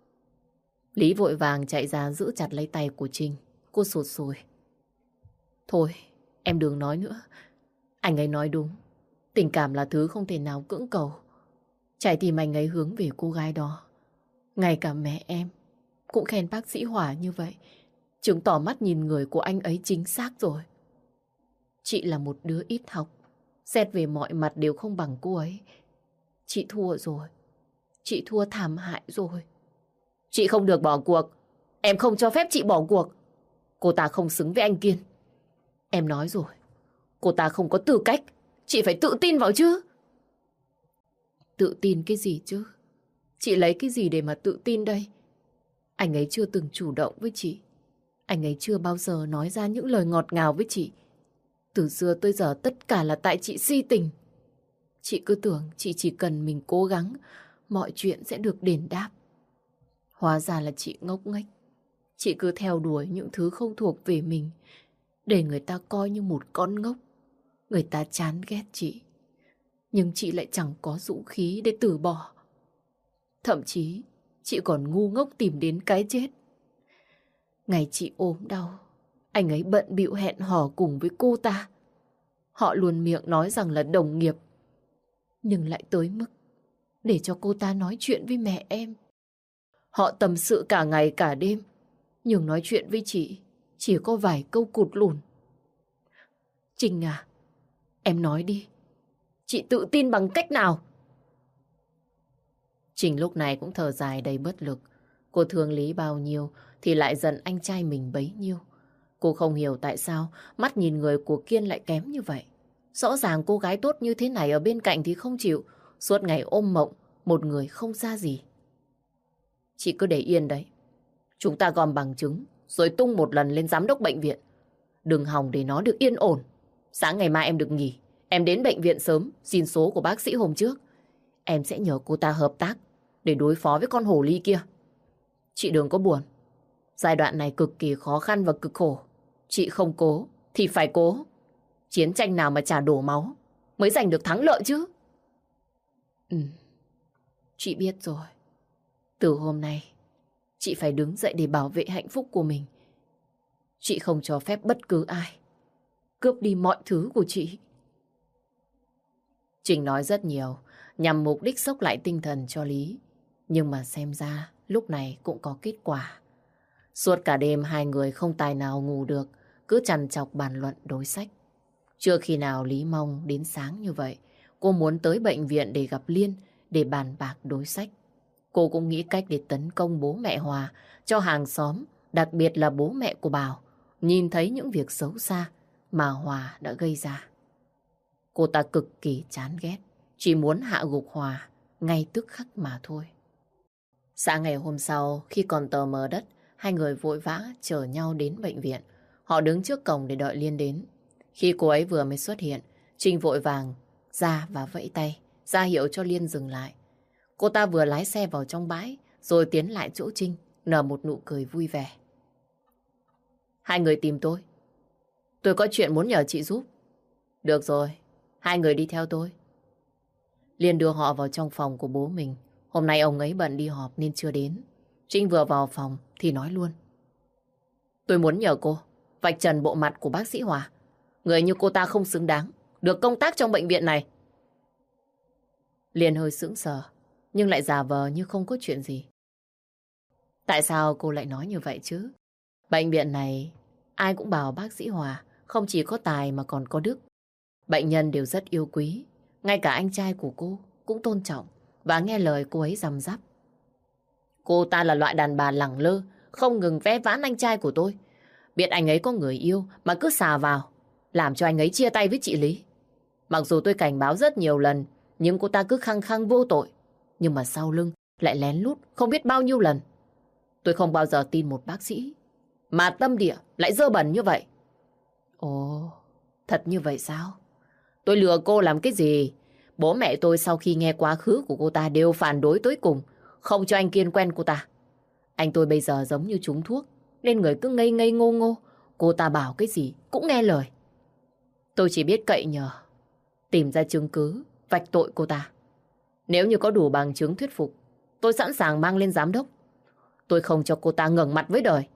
Lý vội vàng chạy ra giữ chặt lấy tay của Trinh. Cô sụt sùi. Thôi, em đừng nói nữa. Anh ấy nói đúng. Tình cảm là thứ không thể nào cưỡng cầu. Trái tim anh ấy hướng về cô gái đó. Ngay cả mẹ em cũng khen bác sĩ Hòa như vậy. Chứng tỏ mắt nhìn người của anh ấy chính xác rồi. Chị là một đứa ít học, xét về mọi mặt đều không bằng cô ấy. Chị thua rồi. Chị thua thảm hại rồi. Chị không được bỏ cuộc. Em không cho phép chị bỏ cuộc. Cô ta không xứng với anh Kiên. Em nói rồi, cô ta không có tư cách. Chị phải tự tin vào chứ. Tự tin cái gì chứ? Chị lấy cái gì để mà tự tin đây? Anh ấy chưa từng chủ động với chị. Anh ấy chưa bao giờ nói ra những lời ngọt ngào với chị. Từ xưa tới giờ tất cả là tại chị si tình. Chị cứ tưởng chị chỉ cần mình cố gắng, mọi chuyện sẽ được đền đáp. Hóa ra là chị ngốc nghếch. Chị cứ theo đuổi những thứ không thuộc về mình, để người ta coi như một con ngốc. Người ta chán ghét chị. Nhưng chị lại chẳng có dũng khí để từ bỏ. Thậm chí, chị còn ngu ngốc tìm đến cái chết. Ngày chị ốm đau, anh ấy bận bịu hẹn hò cùng với cô ta. Họ luôn miệng nói rằng là đồng nghiệp, nhưng lại tới mức để cho cô ta nói chuyện với mẹ em. Họ tâm sự cả ngày cả đêm, nhưng nói chuyện với chị chỉ có vài câu cụt lủn. Trinh à, em nói đi, chị tự tin bằng cách nào? Trinh lúc này cũng thở dài đầy bất lực. Cô thương Lý bao nhiêu thì lại giận anh trai mình bấy nhiêu. Cô không hiểu tại sao mắt nhìn người của Kiên lại kém như vậy. Rõ ràng cô gái tốt như thế này ở bên cạnh thì không chịu, suốt ngày ôm mộng một người không ra gì. Chị cứ để yên đấy. Chúng ta gom bằng chứng rồi tung một lần lên giám đốc bệnh viện. Đừng hòng để nó được yên ổn. Sáng ngày mai em được nghỉ. Em đến bệnh viện sớm xin số của bác sĩ hôm trước. Em sẽ nhờ cô ta hợp tác để đối phó với con hổ ly kia. Chị đừng có buồn. Giai đoạn này cực kỳ khó khăn và cực khổ. Chị không cố thì phải cố. Chiến tranh nào mà chả đổ máu mới giành được thắng lợi chứ. Chị biết rồi. Từ hôm nay chị phải đứng dậy để bảo vệ hạnh phúc của mình. Chị không cho phép bất cứ ai cướp đi mọi thứ của chị. Trình nói rất nhiều nhằm mục đích xốc lại tinh thần cho Lý. Nhưng mà xem ra lúc này cũng có kết quả. Suốt cả đêm hai người không tài nào ngủ được, cứ trằn trọc bàn luận đối sách. Chưa khi nào Lý mong đến sáng như vậy. Cô muốn tới bệnh viện để gặp Liên, để bàn bạc đối sách. Cô cũng nghĩ cách để tấn công bố mẹ Hòa, cho hàng xóm, đặc biệt là bố mẹ của Bảo, nhìn thấy những việc xấu xa mà Hòa đã gây ra. Cô ta cực kỳ chán ghét, chỉ muốn hạ gục Hòa ngay tức khắc mà thôi. Sáng ngày hôm sau, khi còn tờ mờ đất, hai người vội vã chở nhau đến bệnh viện. Họ đứng trước cổng để đợi Liên đến. Khi cô ấy vừa mới xuất hiện, Trinh vội vàng ra và vẫy tay, ra hiệu cho Liên dừng lại. Cô ta vừa lái xe vào trong bãi, rồi tiến lại chỗ Trinh, nở một nụ cười vui vẻ. Hai người tìm tôi. Tôi có chuyện muốn nhờ chị giúp. Được rồi, hai người đi theo tôi. Liên đưa họ vào trong phòng của bố mình. Hôm nay ông ấy bận đi họp nên chưa đến. Trinh vừa vào phòng thì nói luôn. Tôi muốn nhờ cô vạch trần bộ mặt của bác sĩ Hòa. Người như cô ta không xứng đáng được công tác trong bệnh viện này. Liên hơi sững sờ, nhưng lại giả vờ như không có chuyện gì. Tại sao cô lại nói như vậy chứ? Bệnh viện này ai cũng bảo bác sĩ Hòa không chỉ có tài mà còn có đức. Bệnh nhân đều rất yêu quý. Ngay cả anh trai của cô cũng tôn trọng và nghe lời cô ấy răm rắp. Cô ta là loại đàn bà lẳng lơ, không ngừng vé vãn anh trai của tôi. Biết anh ấy có người yêu mà cứ xà vào, làm cho anh ấy chia tay với chị Lý. Mặc dù tôi cảnh báo rất nhiều lần, nhưng cô ta cứ khăng khăng vô tội. Nhưng mà sau lưng lại lén lút không biết bao nhiêu lần. Tôi không bao giờ tin một bác sĩ mà tâm địa lại dơ bẩn như vậy. Ồ, thật như vậy sao? Tôi lừa cô làm cái gì? Bố mẹ tôi sau khi nghe quá khứ của cô ta đều phản đối tới cùng, không cho anh Kiên quen cô ta. Anh tôi bây giờ giống như trúng thuốc, nên người cứ ngây ngây ngô ngô. Cô ta bảo cái gì cũng nghe lời. Tôi chỉ biết cậy nhờ, tìm ra chứng cứ, vạch tội cô ta. Nếu như có đủ bằng chứng thuyết phục, tôi sẵn sàng mang lên giám đốc. Tôi không cho cô ta ngẩng mặt với đời.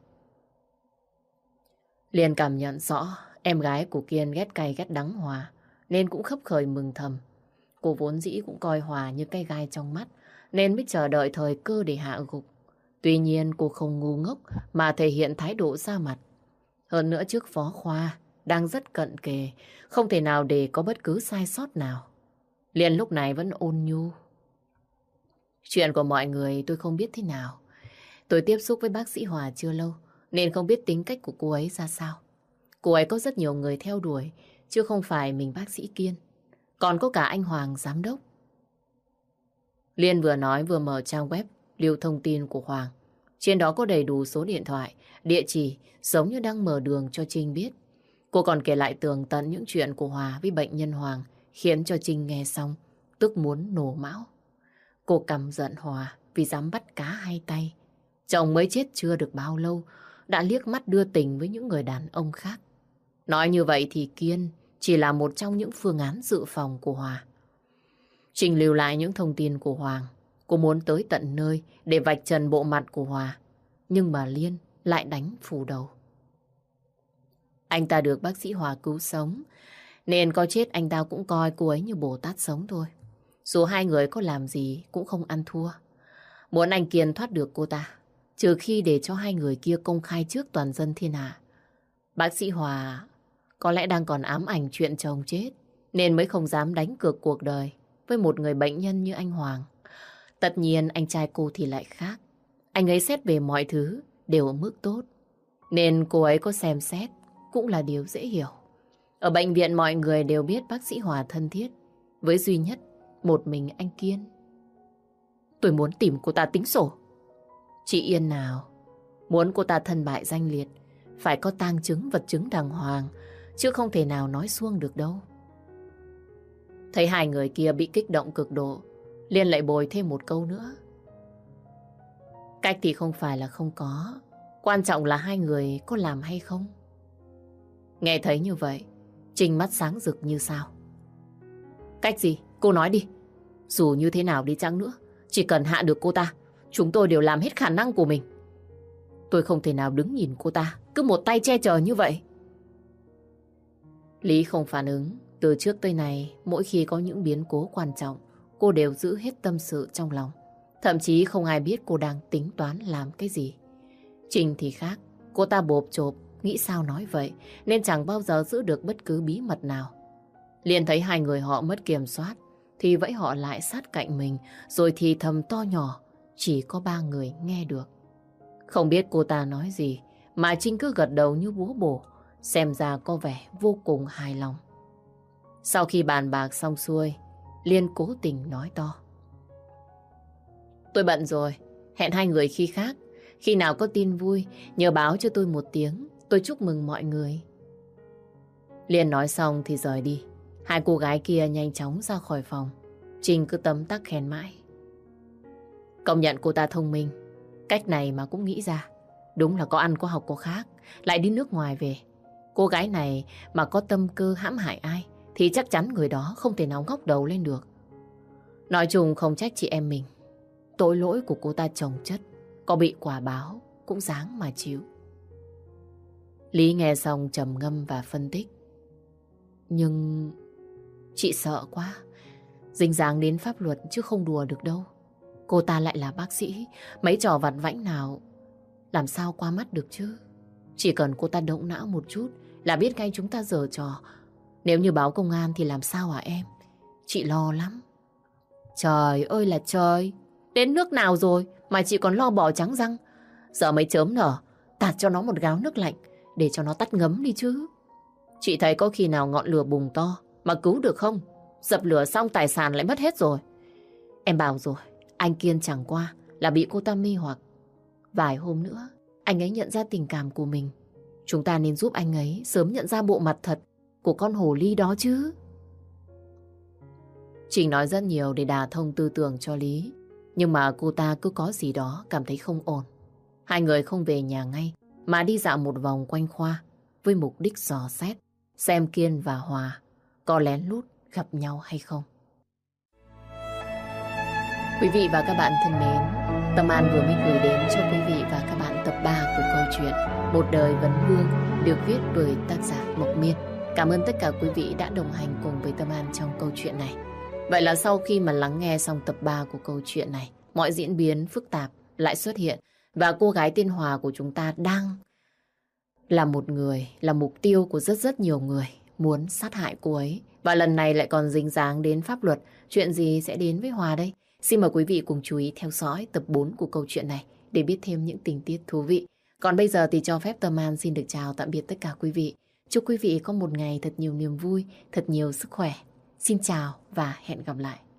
Liên cảm nhận rõ em gái của Kiên ghét cay ghét đắng Hòa, nên cũng khấp khởi mừng thầm. Cô vốn dĩ cũng coi Hòa như cây gai trong mắt, nên mới chờ đợi thời cơ để hạ gục. Tuy nhiên cô không ngu ngốc mà thể hiện thái độ ra mặt. Hơn nữa trước phó khoa đang rất cận kề, không thể nào để có bất cứ sai sót nào. Liên lúc này vẫn ôn nhu. Chuyện của mọi người tôi không biết thế nào. Tôi tiếp xúc với bác sĩ Hòa chưa lâu, nên không biết tính cách của cô ấy ra sao. Cô ấy có rất nhiều người theo đuổi, chứ không phải mình bác sĩ Kiên. Còn có cả anh Hoàng giám đốc. Liên vừa nói vừa mở trang web lưu thông tin của Hoàng. Trên đó có đầy đủ số điện thoại, địa chỉ, giống như đang mở đường cho Trinh biết. Cô còn kể lại tường tận những chuyện của Hòa với bệnh nhân Hoàng, khiến cho Trinh nghe xong tức muốn nổ máu. Cô căm giận Hòa vì dám bắt cá hai tay. Chồng mới chết chưa được bao lâu đã liếc mắt đưa tình với những người đàn ông khác. Nói như vậy thì Kiên chỉ là một trong những phương án dự phòng của Hòa. Trình lưu lại những thông tin của Hoàng. Cô muốn tới tận nơi để vạch trần bộ mặt của Hòa. Nhưng mà Liên lại đánh phủ đầu. Anh ta được bác sĩ Hòa cứu sống, nên có chết anh ta cũng coi cô ấy như Bồ Tát sống thôi. Dù hai người có làm gì cũng không ăn thua. Muốn anh Kiên thoát được cô ta, trừ khi để cho hai người kia công khai trước toàn dân thiên hạ. Bác sĩ Hòa có lẽ đang còn ám ảnh chuyện chồng chết, nên mới không dám đánh cược cuộc đời với một người bệnh nhân như anh Hoàng. Tất nhiên anh trai cô thì lại khác. Anh ấy xét về mọi thứ đều ở mức tốt, nên cô ấy có xem xét cũng là điều dễ hiểu. Ở bệnh viện mọi người đều biết bác sĩ Hòa thân thiết với duy nhất một mình anh Kiên. Tôi muốn tìm cô ta tính sổ. Chị Yên nào, muốn cô ta thân bại danh liệt, phải có tang chứng vật chứng đàng hoàng, chứ không thể nào nói suông được đâu. Thấy hai người kia bị kích động cực độ, Liên lại bồi thêm một câu nữa. Cách thì không phải là không có, quan trọng là hai người có làm hay không. Nghe thấy như vậy, Trinh mắt sáng rực như sao. Cách gì? Cô nói đi. Dù như thế nào đi chăng nữa, chỉ cần hạ được cô ta, chúng tôi đều làm hết khả năng của mình. Tôi không thể nào đứng nhìn cô ta cứ một tay che chở như vậy. Lý không phản ứng. Từ trước tới nay, mỗi khi có những biến cố quan trọng, cô đều giữ hết tâm sự trong lòng. Thậm chí không ai biết cô đang tính toán làm cái gì. Trinh thì khác. Cô ta bộp chộp, nghĩ sao nói vậy, nên chẳng bao giờ giữ được bất cứ bí mật nào. Liền thấy hai người họ mất kiểm soát, thì vẫy họ lại sát cạnh mình, rồi thì thầm to nhỏ, chỉ có ba người nghe được. Không biết cô ta nói gì, mà Trinh cứ gật đầu như búa bổ, xem ra có vẻ vô cùng hài lòng. Sau khi bàn bạc xong xuôi, Liên cố tình nói to. Tôi bận rồi, hẹn hai người khi khác. Khi nào có tin vui, nhờ báo cho tôi một tiếng, tôi chúc mừng mọi người. Liên nói xong thì rời đi. Hai cô gái kia nhanh chóng ra khỏi phòng. Trinh cứ tấm tắc khen mãi. Công nhận cô ta thông minh, cách này mà cũng nghĩ ra. Đúng là có ăn có học có khác, lại đi nước ngoài về. Cô gái này mà có tâm cơ hãm hại ai thì chắc chắn người đó không thể nào ngóc đầu lên được. Nói chung không trách chị em mình. Tội lỗi của cô ta chồng chất, có bị quả báo cũng dáng mà chịu. Lý nghe xong trầm ngâm và phân tích. Nhưng chị sợ quá, dính dáng đến pháp luật chứ không đùa được đâu. Cô ta lại là bác sĩ, mấy trò vặt vãnh nào làm sao qua mắt được chứ. Chỉ cần cô ta động não một chút là biết ngay chúng ta giở trò. Nếu như báo công an thì làm sao hả em? Chị lo lắm. Trời ơi là trời, đến nước nào rồi mà chị còn lo bỏ trắng răng. Giờ mấy chớm nở, tạt cho nó một gáo nước lạnh để cho nó tắt ngấm đi chứ. Chị thấy có khi nào ngọn lửa bùng to mà cứu được không? Dập lửa xong tài sản lại mất hết rồi. Em bảo rồi, anh Kiên chẳng qua là bị cô ta mê hoặc. Vài hôm nữa, anh ấy nhận ra tình cảm của mình. Chúng ta nên giúp anh ấy sớm nhận ra bộ mặt thật của con hồ ly đó chứ. Trình nói rất nhiều để đả thông tư tưởng cho Lý. Nhưng mà cô ta cứ có gì đó cảm thấy không ổn. Hai người không về nhà ngay mà đi dạo một vòng quanh khoa với mục đích dò xét xem Kiên và Hòa có lén lút gặp nhau hay không. Quý vị và các bạn thân mến, Tâm An vừa mới gửi đến cho quý vị và các bạn tập 3 của câu chuyện Một đời vấn vương được viết bởi tác giả Mộc Miên. Cảm ơn tất cả quý vị đã đồng hành cùng với Tâm An trong câu chuyện này. Vậy là sau khi mà lắng nghe xong tập 3 của câu chuyện này, mọi diễn biến phức tạp lại xuất hiện và cô gái tên Hòa của chúng ta đang là một người, là mục tiêu của rất nhiều người muốn sát hại cô ấy. Và lần này lại còn dính dáng đến pháp luật. Chuyện gì sẽ đến với Hòa đây? Xin mời quý vị cùng chú ý theo dõi tập 4 của câu chuyện này để biết thêm những tình tiết thú vị. Còn bây giờ thì cho phép Tâm An xin được chào tạm biệt tất cả quý vị. Chúc quý vị có một ngày thật nhiều niềm vui, thật nhiều sức khỏe. Xin chào và hẹn gặp lại.